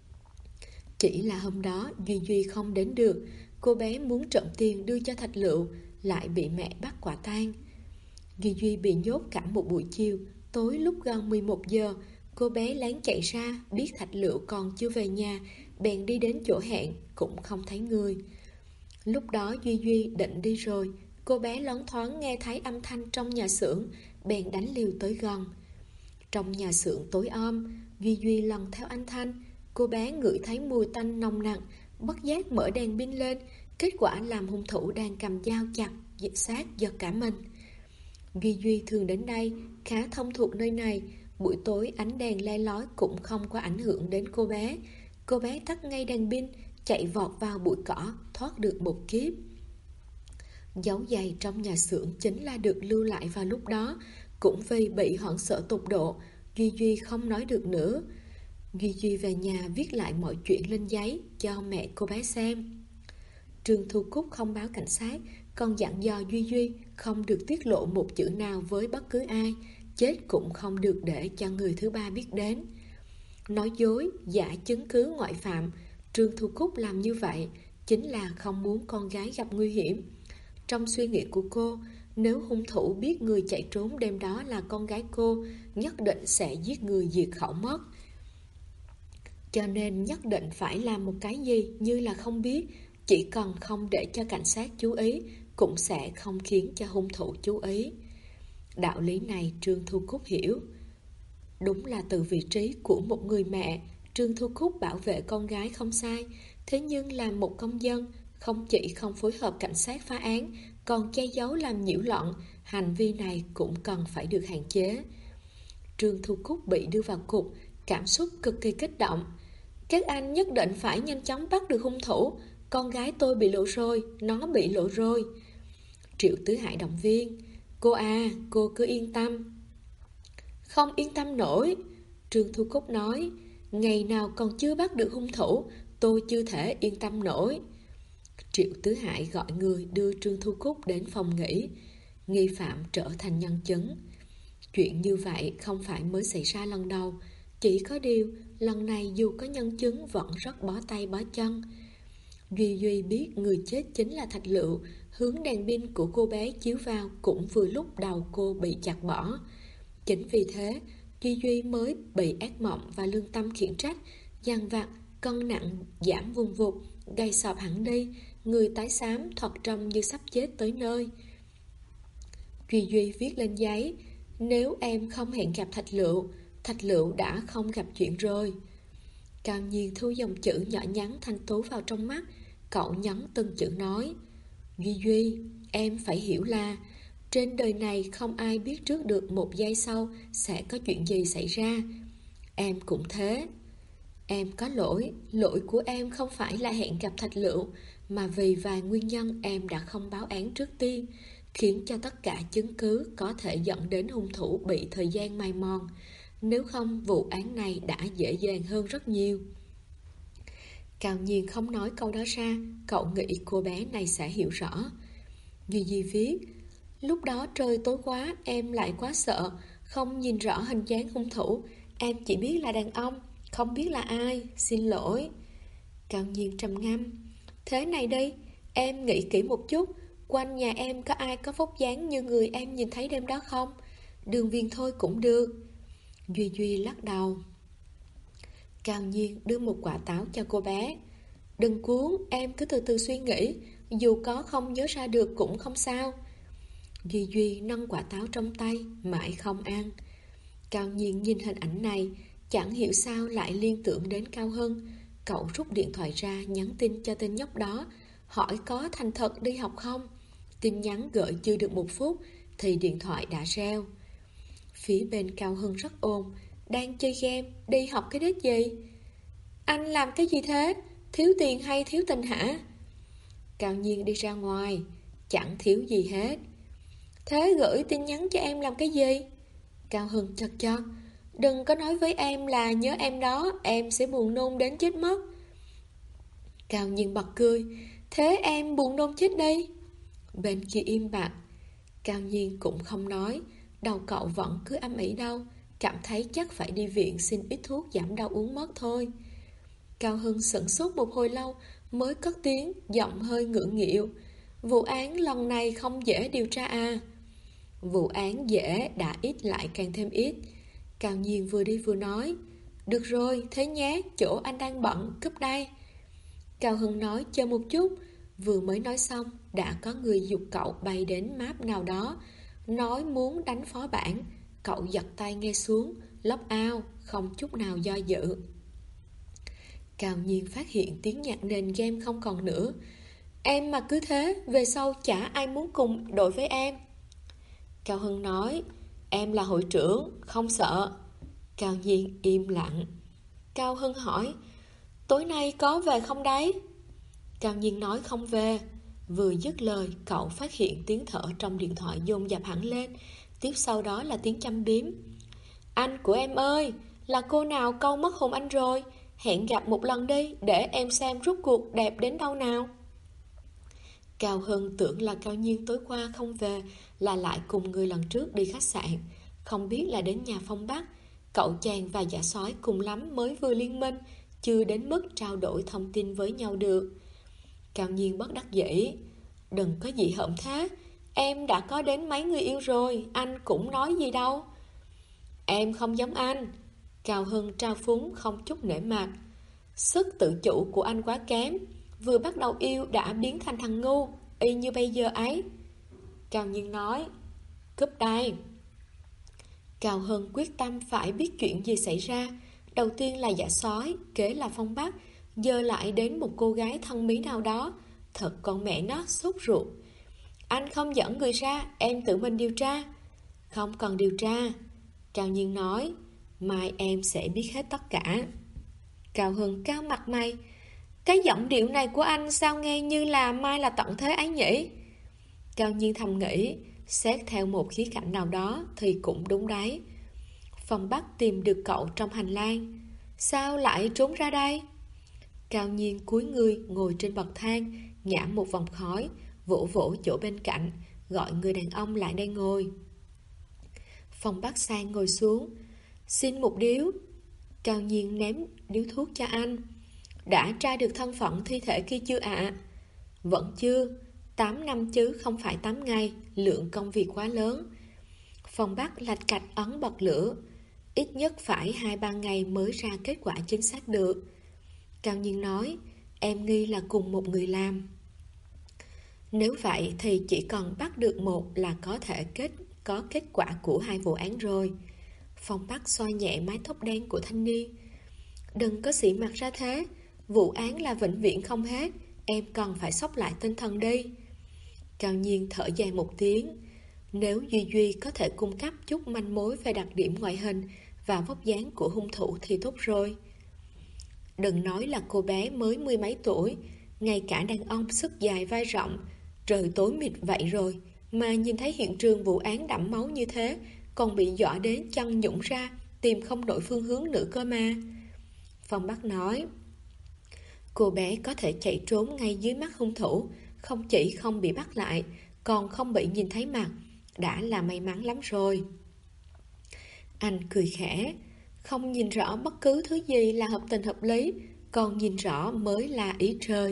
Speaker 1: Chỉ là hôm đó Duy không đến được. Cô bé muốn trộm tiền đưa cho Thạch Lựu, lại bị mẹ bắt quả tang. Duy bị nhốt cả một buổi chiều. Tối lúc gần 11 giờ, cô bé lén chạy ra, biết Thạch Lựu còn chưa về nhà, bèn đi đến chỗ hẹn, cũng không thấy người. Lúc đó Duy định đi rồi, cô bé loáng thoáng nghe thấy âm thanh trong nhà xưởng, bèn đánh liều tới gần. Trong nhà xưởng tối om, Duy lần theo âm thanh, cô bé ngửi thấy mùi tanh nồng nặc, bất giác mở đèn pin lên, kết quả làm hung thủ đang cầm dao chặt xác giật cả mình. Duy thường đến đây, khá thông thuộc nơi này, buổi tối ánh đèn le lói cũng không có ảnh hưởng đến cô bé. Cô bé tắt ngay đèn pin, chạy vọt vào bụi cỏ, thoát được một kiếp. Dấu giày trong nhà xưởng chính là được lưu lại vào lúc đó. Cũng vì bị hoảng sợ tột độ, Duy không nói được nữa. Duy về nhà viết lại mọi chuyện lên giấy cho mẹ cô bé xem. Trương Thu Cúc không báo cảnh sát, còn dặn dò Duy không được tiết lộ một chữ nào với bất cứ ai, chết cũng không được để cho người thứ ba biết đến. Nói dối, giả chứng cứ ngoại phạm, Trương Thu Cúc làm như vậy chính là không muốn con gái gặp nguy hiểm. Trong suy nghĩ của cô, nếu hung thủ biết người chạy trốn đêm đó là con gái cô, nhất định sẽ giết người diệt khẩu mất. Cho nên nhất định phải làm một cái gì như là không biết, chỉ cần không để cho cảnh sát chú ý, cũng sẽ không khiến cho hung thủ chú ý. Đạo lý này Trương Thu Cúc hiểu. Đúng là từ vị trí của một người mẹ, Trương Thu Cúc bảo vệ con gái không sai. Thế nhưng làm một công dân, không chỉ không phối hợp cảnh sát phá án, còn che giấu làm nhiễu loạn, hành vi này cũng cần phải được hạn chế. Trương Thu Cúc bị đưa vào cục, cảm xúc cực kỳ kích động. Các anh nhất định phải nhanh chóng bắt được hung thủ. Con gái tôi bị lộ rồi, nó bị lộ rồi. Triệu Tứ Hải động viên. Cô à, cô cứ yên tâm. Không yên tâm nổi, Trương Thu Cúc nói. Ngày nào còn chưa bắt được hung thủ, tôi chưa thể yên tâm nổi. Triệu Tứ Hải gọi người đưa Trương Thu Cúc đến phòng nghỉ. Nghi phạm trở thành nhân chứng. Chuyện như vậy không phải mới xảy ra lần đầu. Chỉ có điều, lần này dù có nhân chứng vẫn rất bó tay bó chân. Duy biết người chết chính là Thạch Lựu. Hướng đèn pin của cô bé chiếu vào cũng vừa lúc đầu cô bị chặt bỏ. Chính vì thế, Duy mới bị ác mộng và lương tâm khiển trách, dằn vặt, cân nặng giảm vùng vụt, gầy sọp hẳn đi, người tái xám thoạt trông như sắp chết tới nơi. Duy viết lên giấy, nếu em không hẹn gặp Thạch Lựu đã không gặp chuyện rồi. Cao Nhiên thu dòng chữ nhỏ nhắn thanh tú vào trong mắt, cậu nhấn từng chữ nói. Duy, em phải hiểu là Trên đời này không ai biết trước được một giây sau sẽ có chuyện gì xảy ra. Em cũng thế. Em có lỗi, lỗi của em không phải là hẹn gặp Thạch Lựu, mà vì vài nguyên nhân em đã không báo án trước tiên, khiến cho tất cả chứng cứ có thể dẫn đến hung thủ bị thời gian mài mòn. Nếu không, vụ án này đã dễ dàng hơn rất nhiều. Cao Nhiên không nói câu đó ra, cậu nghĩ cô bé này sẽ hiểu rõ. Duy Duy viết: lúc đó trời tối quá, em lại quá sợ, không nhìn rõ hình dáng hung thủ. Em chỉ biết là đàn ông, không biết là ai, xin lỗi. Cao Nhiên trầm ngâm: thế này đi, em nghĩ kỹ một chút, quanh nhà em có ai có vóc dáng như người em nhìn thấy đêm đó không? Đường Viền thôi cũng được. Duy Duy lắc đầu. Cao Nhiên đưa một quả táo cho cô bé. Đừng cuốn, em cứ từ từ suy nghĩ, dù có không nhớ ra được cũng không sao. Duy Duy nâng quả táo trong tay, mãi không ăn. Cao Nhiên nhìn hình ảnh này, chẳng hiểu sao lại liên tưởng đến Cao Hưng. Cậu rút điện thoại ra, nhắn tin cho tên nhóc đó, hỏi có thành thật đi học không. Tin nhắn gửi chưa được 1 phút thì điện thoại đã reo. Phía bên Cao Hưng rất ồn: đang chơi game, đi học cái đít gì? Anh làm cái gì thế? Thiếu tiền hay thiếu tình hả? Cao Nhiên đi ra ngoài: chẳng thiếu gì hết. Thế gửi tin nhắn cho em làm cái gì? Cao Hưng chật chật: đừng có nói với em là nhớ em đó, em sẽ buồn nôn đến chết mất. Cao Nhiên bật cười: thế em buồn nôn chết đi. Bên kia im bặt. Cao Nhiên cũng không nói, đầu cậu vẫn cứ âm ỉ đau, cảm thấy chắc phải đi viện xin ít thuốc giảm đau uống mất thôi. Cao Hưng sửng sốt một hồi lâu mới cất tiếng, giọng hơi ngượng nghịu: vụ án lần này không dễ điều tra à? Vụ án dễ đã ít lại càng thêm ít. Cao Nhiên vừa đi vừa nói: được rồi, thế nhé, chỗ anh đang bận, cúp đây. Cao Hưng nói: chờ một chút. Vừa mới nói xong, đã có người giục cậu bay đến map nào đó, nói muốn đánh phó bản. Cậu giật tay nghe xuống, log out, không chút nào do dự. Cao Nhiên phát hiện tiếng nhạc nền game không còn nữa. Em mà cứ thế, về sau chả ai muốn cùng đội với em. Cao Hưng nói: em là hội trưởng, không sợ. Cao Nhiên im lặng. Cao Hưng hỏi: tối nay có về không đấy? Cao Nhiên nói không về. Vừa dứt lời, cậu phát hiện tiếng thở trong điện thoại dồn dập hẳn lên. Tiếp sau đó là tiếng châm biếm: anh của em ơi, là cô nào câu mất hồn anh rồi? Hẹn gặp một lần đi, để em xem rốt cuộc đẹp đến đâu nào. Cao Hưng tưởng là Cao Nhiên tối qua không về, là lại cùng người lần trước đi khách sạn, không biết là đến nhà Phong Bắc. Cậu chàng và Giả Sói cùng lắm mới vừa liên minh, chưa đến mức trao đổi thông tin với nhau được. Cao Nhiên bất đắc dĩ: đừng có gì hợm thế, em đã có đến mấy người yêu rồi, anh cũng nói gì đâu. Em không giống anh. Cao Hưng trao phúng không chút nể mặt: sức tự chủ của anh quá kém, vừa bắt đầu yêu đã biến thành thằng ngu, y như bây giờ ấy. Cao Nhiên nói: cúp đây. Cao Hưng quyết tâm phải biết chuyện gì xảy ra. Đầu tiên là Giả Sói, kế là Phong Bắc, giờ lại đến một cô gái thân mí nào đó. Thật con mẹ nó sốt ruột. Anh không dẫn người ra, em tự mình điều tra. Không cần điều tra. Cao Nhiên nói: mai em sẽ biết hết tất cả. Cao Hưng cao mặt mày: cái giọng điệu này của anh sao nghe như là mai là tận thế ấy nhỉ? Cao Nhiên thầm nghĩ, xét theo một khía cạnh nào đó thì cũng đúng đấy. Phong Bắc tìm được cậu trong hành lang. Sao lại trốn ra đây? Cao Nhiên cúi người ngồi trên bậc thang, nhả một vòng khói, vỗ vỗ chỗ bên cạnh, gọi người đàn ông lại đây ngồi. Phong Bắc sang ngồi xuống. Xin một điếu. Cao Nhiên ném điếu thuốc cho anh. Đã tra được thân phận thi thể kia chưa ạ? Vẫn chưa. 8 năm chứ không phải 8 ngày, lượng công việc quá lớn. Phong Bắc lạch cạch ấn bật lửa. Ít nhất phải 2-3 ngày mới ra kết quả chính xác được. Cao Nhiên nói: em nghi là cùng một người làm. Nếu vậy thì chỉ cần bắt được một là có thể có kết quả của 2 vụ án rồi. Phong Bắc xoa nhẹ mái tóc đen của thanh niên. Đừng có xị mặt ra thế, vụ án là vĩnh viễn không hết, em cần phải xốc lại tinh thần đi. Cao Nhiên thở dài một tiếng. Nếu Duy Duy có thể cung cấp chút manh mối về đặc điểm ngoại hình và vóc dáng của hung thủ thì tốt rồi. Đừng nói là cô bé mới 10 mấy tuổi, ngay cả đàn ông sức dài vai rộng, trời tối mịt vậy rồi, mà nhìn thấy hiện trường vụ án đẫm máu như thế, còn bị dọa đến chân nhũn ra, tìm không đổi phương hướng nữa cơ mà. Phong Bắc nói, cô bé có thể chạy trốn ngay dưới mắt hung thủ, không chỉ không bị bắt lại, còn không bị nhìn thấy mặt, đã là may mắn lắm rồi. Anh cười khẽ, không nhìn rõ bất cứ thứ gì là hợp tình hợp lý, còn nhìn rõ mới là ý trời.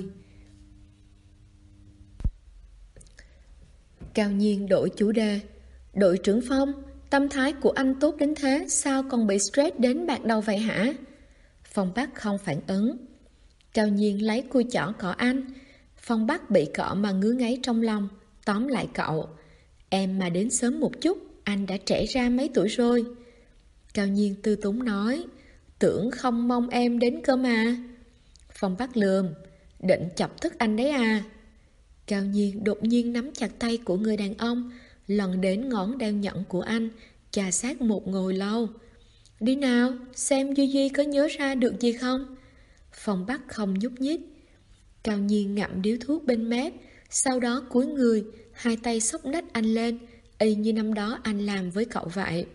Speaker 1: Cao Nhiên đổi chủ đề. Đội trưởng Phong, tâm thái của anh tốt đến thế, sao còn bị stress đến bạc đầu vậy hả? Phong Bắc không phản ứng. Cao Nhiên lấy cùi chỏ cọ anh. Phong Bắc bị cọ mà ngứa ngáy trong lòng, tóm lại cậu. Em mà đến sớm một chút, anh đã trẻ ra mấy tuổi rồi. Cao Nhiên tư túng nói, tưởng không mong em đến cơ mà. Phong Bắc lườm, định chọc tức anh đấy à? Cao Nhiên đột nhiên nắm chặt tay của người đàn ông, lần đến ngón đeo nhẫn của anh, chà sát một ngồi lâu. Đi nào, xem Duy Duy có nhớ ra được gì không? Phong Bắc không nhúc nhích. Cao Nhiên ngậm điếu thuốc bên mép, sau đó cúi người, hai tay xốc nách anh lên, y như năm đó anh làm với cậu vậy.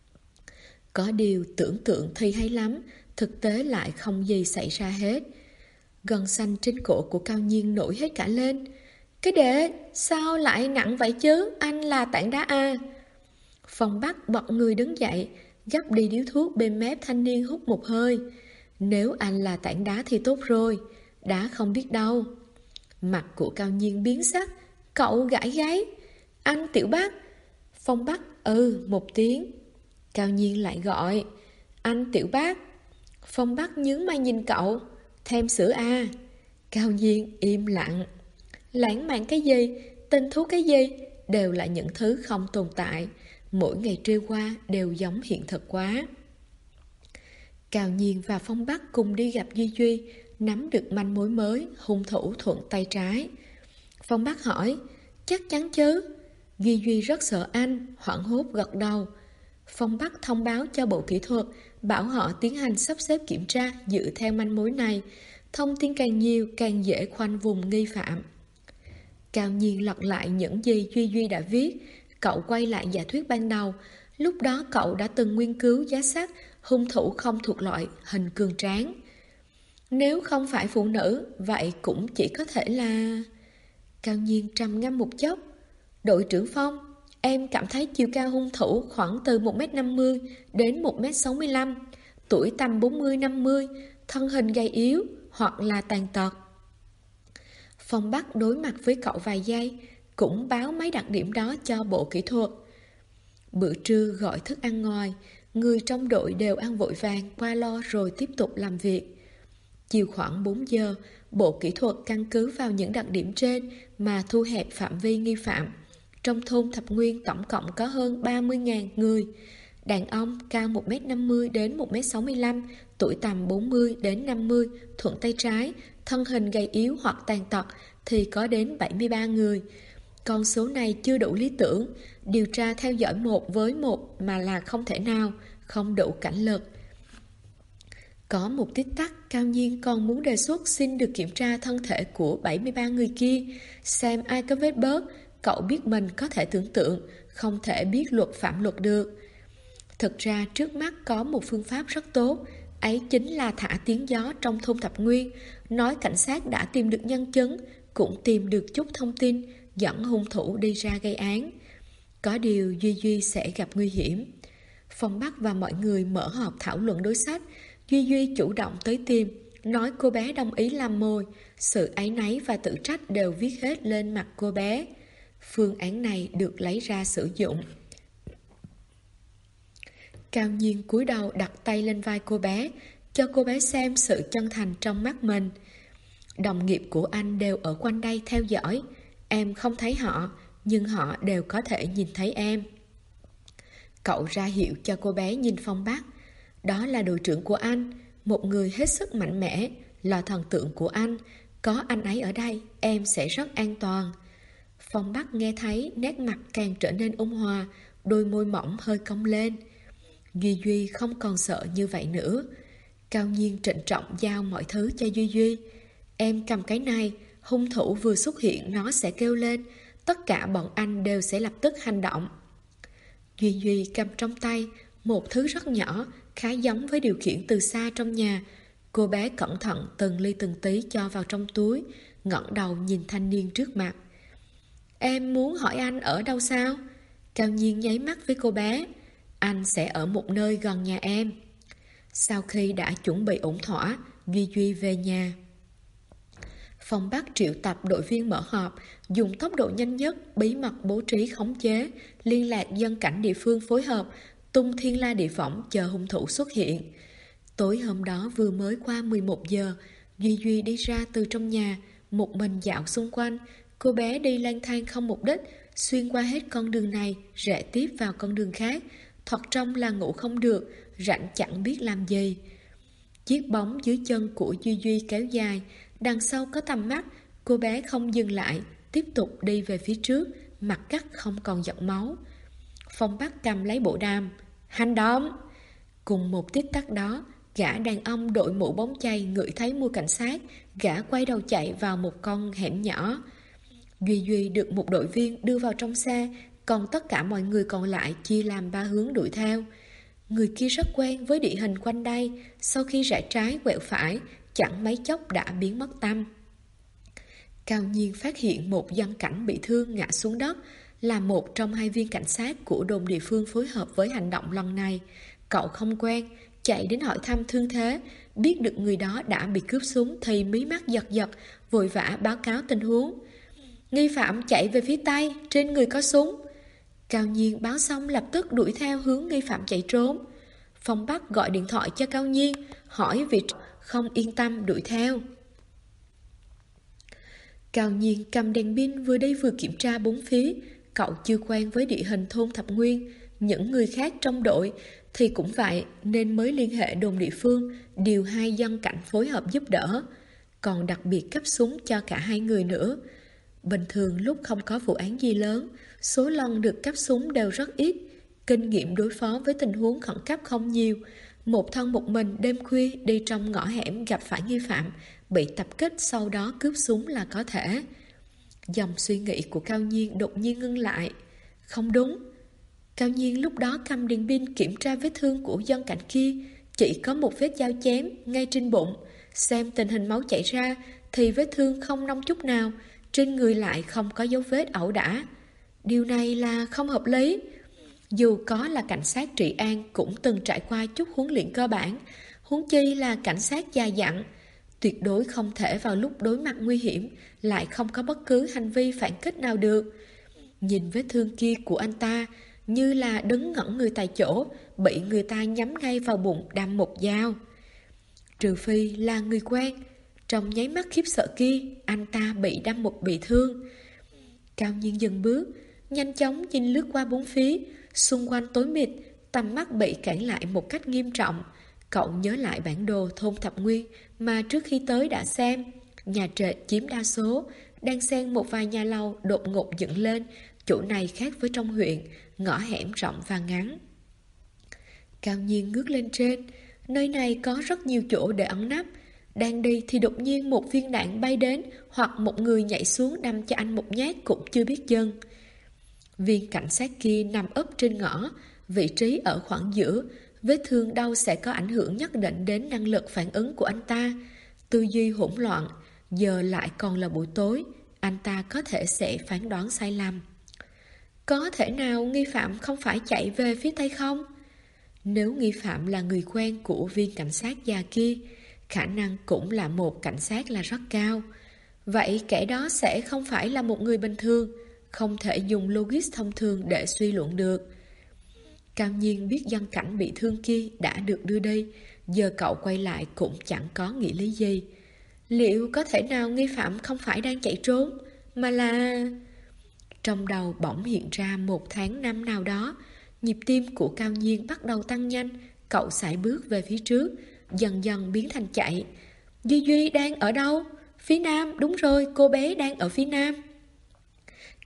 Speaker 1: Có điều tưởng tượng thì hay lắm, thực tế lại không gì xảy ra hết. Gân xanh trên cổ của Cao Nhiên nổi hết cả lên. Cái đệ, sao lại nặng vậy chứ, anh là tảng đá à? Phong Bắc bật người đứng dậy, gắp đi điếu thuốc bên mép thanh niên hút một hơi. Nếu anh là tảng đá thì tốt rồi, đá không biết đâu. Mặt của Cao Nhiên biến sắc, cậu gãi gáy. Anh Tiểu Bắc. Phong Bắc một tiếng. Cao Nhiên lại gọi, anh Tiểu Bắc. Phong Bắc nhướng mày nhìn cậu, thêm sữa à? Cao Nhiên im lặng. Lãng mạn cái gì, tình thú cái gì, đều là những thứ không tồn tại. Mỗi ngày trôi qua đều giống hiện thực quá. Cao Nhiên và Phong Bắc cùng đi gặp Duy Duy, nắm được manh mối mới, hung thủ thuận tay trái. Phong Bắc hỏi, chắc chắn chứ? Duy Duy rất sợ anh, hoảng hốt gật đầu. Phong Bắc thông báo cho bộ kỹ thuật, bảo họ tiến hành sắp xếp kiểm tra dựa theo manh mối này. Thông tin càng nhiều càng dễ khoanh vùng nghi phạm. Cao Nhiên lật lại những gì Duy Duy đã viết. Cậu quay lại giả thuyết ban đầu. Lúc đó cậu đã từng nghiên cứu giá xác hung thủ không thuộc loại hình cường tráng. Nếu không phải phụ nữ, vậy cũng chỉ có thể là... Cao Nhiên trầm ngâm một chốc. Đội trưởng Phong, em cảm thấy chiều cao hung thủ khoảng từ 1m50 đến 1m65, tuổi tầm 40-50, thân hình gầy yếu hoặc là tàn tật. Phong Bắc đối mặt với cậu vài giây, cũng báo mấy đặc điểm đó cho bộ kỹ thuật. Bữa trưa gọi thức ăn ngoài, người trong đội đều ăn vội vàng qua lo rồi tiếp tục làm việc. Chiều khoảng 4 giờ, bộ kỹ thuật căn cứ vào những đặc điểm trên mà thu hẹp phạm vi nghi phạm. Trong thôn Thập Nguyên tổng cộng có hơn 30.000 người. Đàn ông cao 1m50 đến 1m65, tuổi tầm 40 đến 50, thuận tay trái, thân hình gầy yếu hoặc tàn tật thì có đến 73 người. Con số này chưa đủ lý tưởng, điều tra theo dõi một với một mà là không thể nào, không đủ cảnh lực. Có một tích tắc, Cao Nhiên còn muốn đề xuất xin được kiểm tra thân thể của 73 người kia, xem ai có vết bớt. Cậu biết mình có thể tưởng tượng, không thể biết luật phạm luật được. Thực ra trước mắt có một phương pháp rất tốt, ấy chính là thả tiếng gió trong thôn Thập Nguyên, nói cảnh sát đã tìm được nhân chứng, cũng tìm được chút thông tin, dẫn hung thủ đi ra gây án. Có điều Duy Duy sẽ gặp nguy hiểm. Phong Bắc và mọi người mở họp thảo luận đối sách. Duy Duy chủ động tới tìm, nói cô bé đồng ý làm mồi. Sự áy náy và tự trách đều viết hết lên mặt cô bé. Phương án này được lấy ra sử dụng. Cao Nhiên cúi đầu đặt tay lên vai cô bé, cho cô bé xem sự chân thành trong mắt mình. Đồng nghiệp của anh đều ở quanh đây theo dõi. Em không thấy họ, nhưng họ đều có thể nhìn thấy em. Cậu ra hiệu cho cô bé nhìn Phong Bắc. Đó là đội trưởng của anh, một người hết sức mạnh mẽ, là thần tượng của anh. Có anh ấy ở đây, em sẽ rất an toàn. Phong Bắc nghe thấy nét mặt càng trở nên ôn hòa, đôi môi mỏng hơi cong lên. Duy Duy không còn sợ như vậy nữa. Cao Nhiên trịnh trọng giao mọi thứ cho Duy Duy. Em cầm cái này, hung thủ vừa xuất hiện nó sẽ kêu lên, tất cả bọn anh đều sẽ lập tức hành động. Duy Duy cầm trong tay một thứ rất nhỏ, khá giống với điều khiển từ xa trong nhà. Cô bé cẩn thận từng ly từng tí cho vào trong túi, ngẩng đầu nhìn thanh niên trước mặt. Em muốn hỏi anh ở đâu sao? Cao Nhiên nháy mắt với cô bé. Anh sẽ ở một nơi gần nhà em. Sau khi đã chuẩn bị ổn thỏa, Duy Duy về nhà. Phong Bắc triệu tập đội viên mở họp, dùng tốc độ nhanh nhất, bí mật bố trí khống chế, liên lạc dân cảnh địa phương phối hợp, tung thiên la địa võng chờ hung thủ xuất hiện. Tối hôm đó vừa mới qua 11 giờ, Duy Duy đi ra từ trong nhà, một mình dạo xung quanh. Cô bé đi lang thang không mục đích, xuyên qua hết con đường này, rẽ tiếp vào con đường khác. Thật trông là ngủ không được, rảnh chẳng biết làm gì. Chiếc bóng dưới chân của Duy Duy kéo dài, đằng sau có tầm mắt. Cô bé không dừng lại, tiếp tục đi về phía trước, mặt cắt không còn giọt máu. Phong Bắc cầm lấy bộ đàm. Hành động! Cùng một tích tắc đó, gã đàn ông đội mũ bóng chày ngửi thấy mùi cảnh sát. Gã quay đầu chạy vào một con hẻm nhỏ. Duy Duy được một đội viên đưa vào trong xe, còn tất cả mọi người còn lại chia làm 3 hướng đuổi theo. Người kia rất quen với địa hình quanh đây, sau khi rẽ trái quẹo phải, chẳng mấy chốc đã biến mất tăm. Cao Nhiên phát hiện một dân cảnh bị thương ngã xuống đất, là một trong 2 viên cảnh sát của đồn địa phương phối hợp với hành động lần này. Cậu không quen, chạy đến hỏi thăm thương thế, biết được người đó đã bị cướp súng thì mí mắt giật giật, vội vã báo cáo tình huống. Nghi phạm chạy về phía Tây, trên người có súng. Cao Nhiên báo xong lập tức đuổi theo hướng nghi phạm chạy trốn. Phong Bắc gọi điện thoại cho Cao Nhiên, hỏi vị trí, không yên tâm đuổi theo. Cao Nhiên cầm đèn pin vừa đi vừa kiểm tra bốn phía. Cậu chưa quen với địa hình thôn Thập Nguyên. Những người khác trong đội thì cũng vậy, nên mới liên hệ đồn địa phương, điều 2 dân cảnh phối hợp giúp đỡ. Còn đặc biệt cấp súng cho cả 2 người nữa. Bình thường lúc không có vụ án gì lớn, số lần được cấp súng đều rất ít. Kinh nghiệm đối phó với tình huống khẩn cấp không nhiều. Một thân một mình đêm khuya đi trong ngõ hẻm gặp phải nghi phạm, bị tập kích sau đó cướp súng là có thể. Dòng suy nghĩ của Cao Nhiên đột nhiên ngưng lại. Không đúng. Cao Nhiên lúc đó cầm đèn pin kiểm tra vết thương của dân cảnh kia, chỉ có một vết dao chém ngay trên bụng. Xem tình hình máu chảy ra thì vết thương không nông chút nào, trên người lại không có dấu vết ẩu đả. Điều này là không hợp lý. Dù có là cảnh sát trị an cũng từng trải qua chút huấn luyện cơ bản, huống chi là cảnh sát già dặn. Tuyệt đối không thể vào lúc đối mặt nguy hiểm lại không có bất cứ hành vi phản kích nào được. Nhìn vết thương kia của anh ta như là đứng ngẩn người tại chỗ, bị người ta nhắm ngay vào bụng đâm một dao. Trừ phi là người quen. Trong nháy mắt khiếp sợ kia, anh ta bị đâm một bị thương. Cao Nhiên dừng bước, nhanh chóng nhìn lướt qua bốn phía. Xung quanh tối mịt, tầm mắt bị cản lại một cách nghiêm trọng. Cậu nhớ lại bản đồ thôn Thập Nguyên mà trước khi tới đã xem. Nhà trệt chiếm đa số, đang xen một vài nhà lầu đột ngột dựng lên. Chỗ này khác với trong huyện, ngõ hẻm rộng và ngắn. Cao Nhiên ngước lên trên, nơi này có rất nhiều chỗ để ẩn nấp. Đang đi thì đột nhiên một viên đạn bay đến, hoặc một người nhảy xuống đâm cho anh một nhát cũng chưa biết dừng. Viên cảnh sát kia nằm ấp trên ngõ, vị trí ở khoảng giữa. Vết thương đau sẽ có ảnh hưởng nhất định đến năng lực phản ứng của anh ta. Tư duy hỗn loạn, giờ lại còn là buổi tối, anh ta có thể sẽ phán đoán sai lầm. Có thể nào nghi phạm không phải chạy về phía Tây không? Nếu nghi phạm là người quen của viên cảnh sát già kia, khả năng cũng là một cảnh sát là rất cao. Vậy kẻ đó sẽ không phải là một người bình thường, không thể dùng logic thông thường để suy luận được. Cao Nhiên biết dân cảnh bị thương kia đã được đưa đi, giờ cậu quay lại cũng chẳng có nghĩa lý gì. Liệu có thể nào nghi phạm không phải đang chạy trốn, mà là... Trong đầu bỗng hiện ra một tháng năm nào đó, nhịp tim của Cao Nhiên bắt đầu tăng nhanh, cậu sải bước về phía trước, dần dần biến thành chạy. Duy Duy đang ở đâu? Phía nam, đúng rồi, cô bé đang ở phía nam.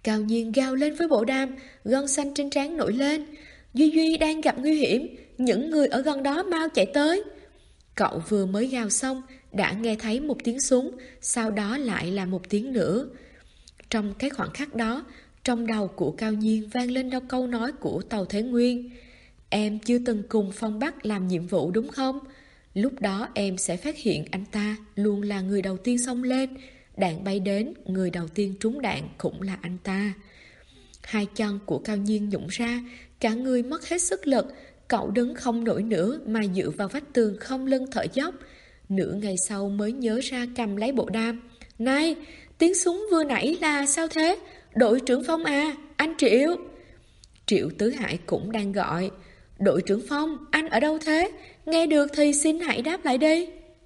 Speaker 1: Cao Nhiên gào lên với bộ đàm, gân xanh trên trán nổi lên. Duy Duy đang gặp nguy hiểm, những người ở gần đó mau chạy tới. Cậu vừa mới gào xong, đã nghe thấy một tiếng súng, sau đó lại là một tiếng nữa. Trong cái khoảnh khắc đó, trong đầu của Cao Nhiên vang lên đâu câu nói của Tàu Thế Nguyên. Em chưa từng cùng Phong Bắc làm nhiệm vụ đúng không? Lúc đó em sẽ phát hiện anh ta luôn là người đầu tiên xông lên. Đạn bay đến, người đầu tiên trúng đạn cũng là anh ta. Hai chân của Cao Nhiên nhũn ra, cả người mất hết sức lực. Cậu đứng không nổi nữa mà dựa vào vách tường không lưng thở dốc. Nửa ngày sau mới nhớ ra cầm lấy bộ đàm. Này, tiếng súng vừa nãy là sao thế? Đội trưởng Phong à, anh Triệu. Triệu Tứ Hải cũng đang gọi. Đội trưởng Phong, anh ở đâu thế? Nghe được thì xin hãy đáp lại đi.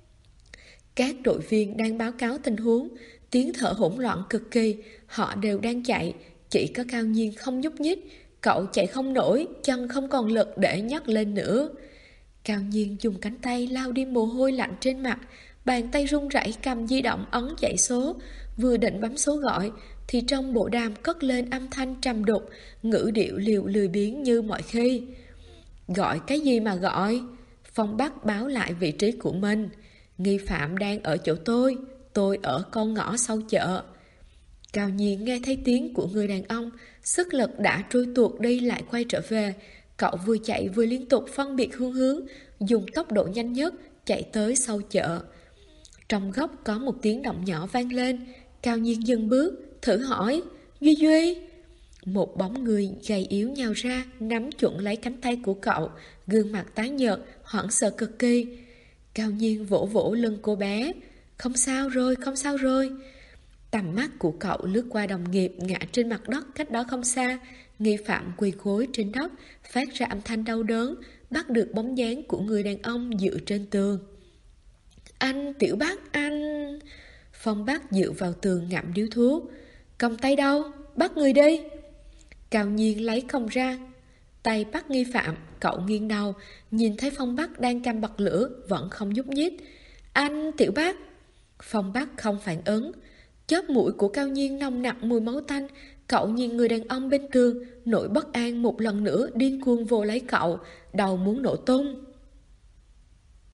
Speaker 1: Các đội viên đang báo cáo tình huống, tiếng thở hỗn loạn cực kỳ, họ đều đang chạy, chỉ có Cao Nhiên không nhúc nhích, cậu chạy không nổi, chân không còn lực để nhấc lên nữa. Cao Nhiên dùng cánh tay lau đi mồ hôi lạnh trên mặt, bàn tay run rẩy cầm di động ấn dãy số, vừa định bấm số gọi thì trong bộ đàm cất lên âm thanh trầm đục, ngữ điệu lười biếng như mọi khi. Gọi cái gì mà gọi? Phong Bắc báo lại vị trí của mình. Nghi phạm đang ở chỗ tôi ở con ngõ sau chợ. Cao Nhiên nghe thấy tiếng của người đàn ông, sức lực đã trôi tuột đi lại quay trở về. Cậu vừa chạy vừa liên tục phân biệt hướng, dùng tốc độ nhanh nhất chạy tới sau chợ. Trong góc có một tiếng động nhỏ vang lên. Cao Nhiên dừng bước, thử hỏi: Duy Duy. Một bóng người gầy yếu nhào ra, nắm chuẩn lấy cánh tay của cậu, gương mặt tái nhợt, hoảng sợ cực kỳ. Cao Nhiên vỗ vỗ lưng cô bé. Không sao rồi. Tầm mắt của cậu lướt qua đồng nghiệp ngã trên mặt đất cách đó không xa. Nghi phạm quỳ gối trên đất, phát ra âm thanh đau đớn, bắt được bóng dáng của người đàn ông dựa trên tường. Anh, Tiểu Bắc, anh... Phong Bắc dựa vào tường ngậm điếu thuốc. Còng tay đâu? Bắt người đi. Cao Nhiên lấy còng ra, tay bắt nghi phạm. Cậu nghiêng đầu, nhìn thấy Phong Bắc đang cầm bật lửa, vẫn không nhúc nhích. Anh, Tiểu Bắc. Phong Bắc không phản ứng. Chóp mũi của Cao Nhiên nồng nặc mùi máu tanh. Cậu nhìn người đàn ông bên tường, nỗi bất an một lần nữa điên cuồng vồ lấy cậu, đầu muốn nổ tung.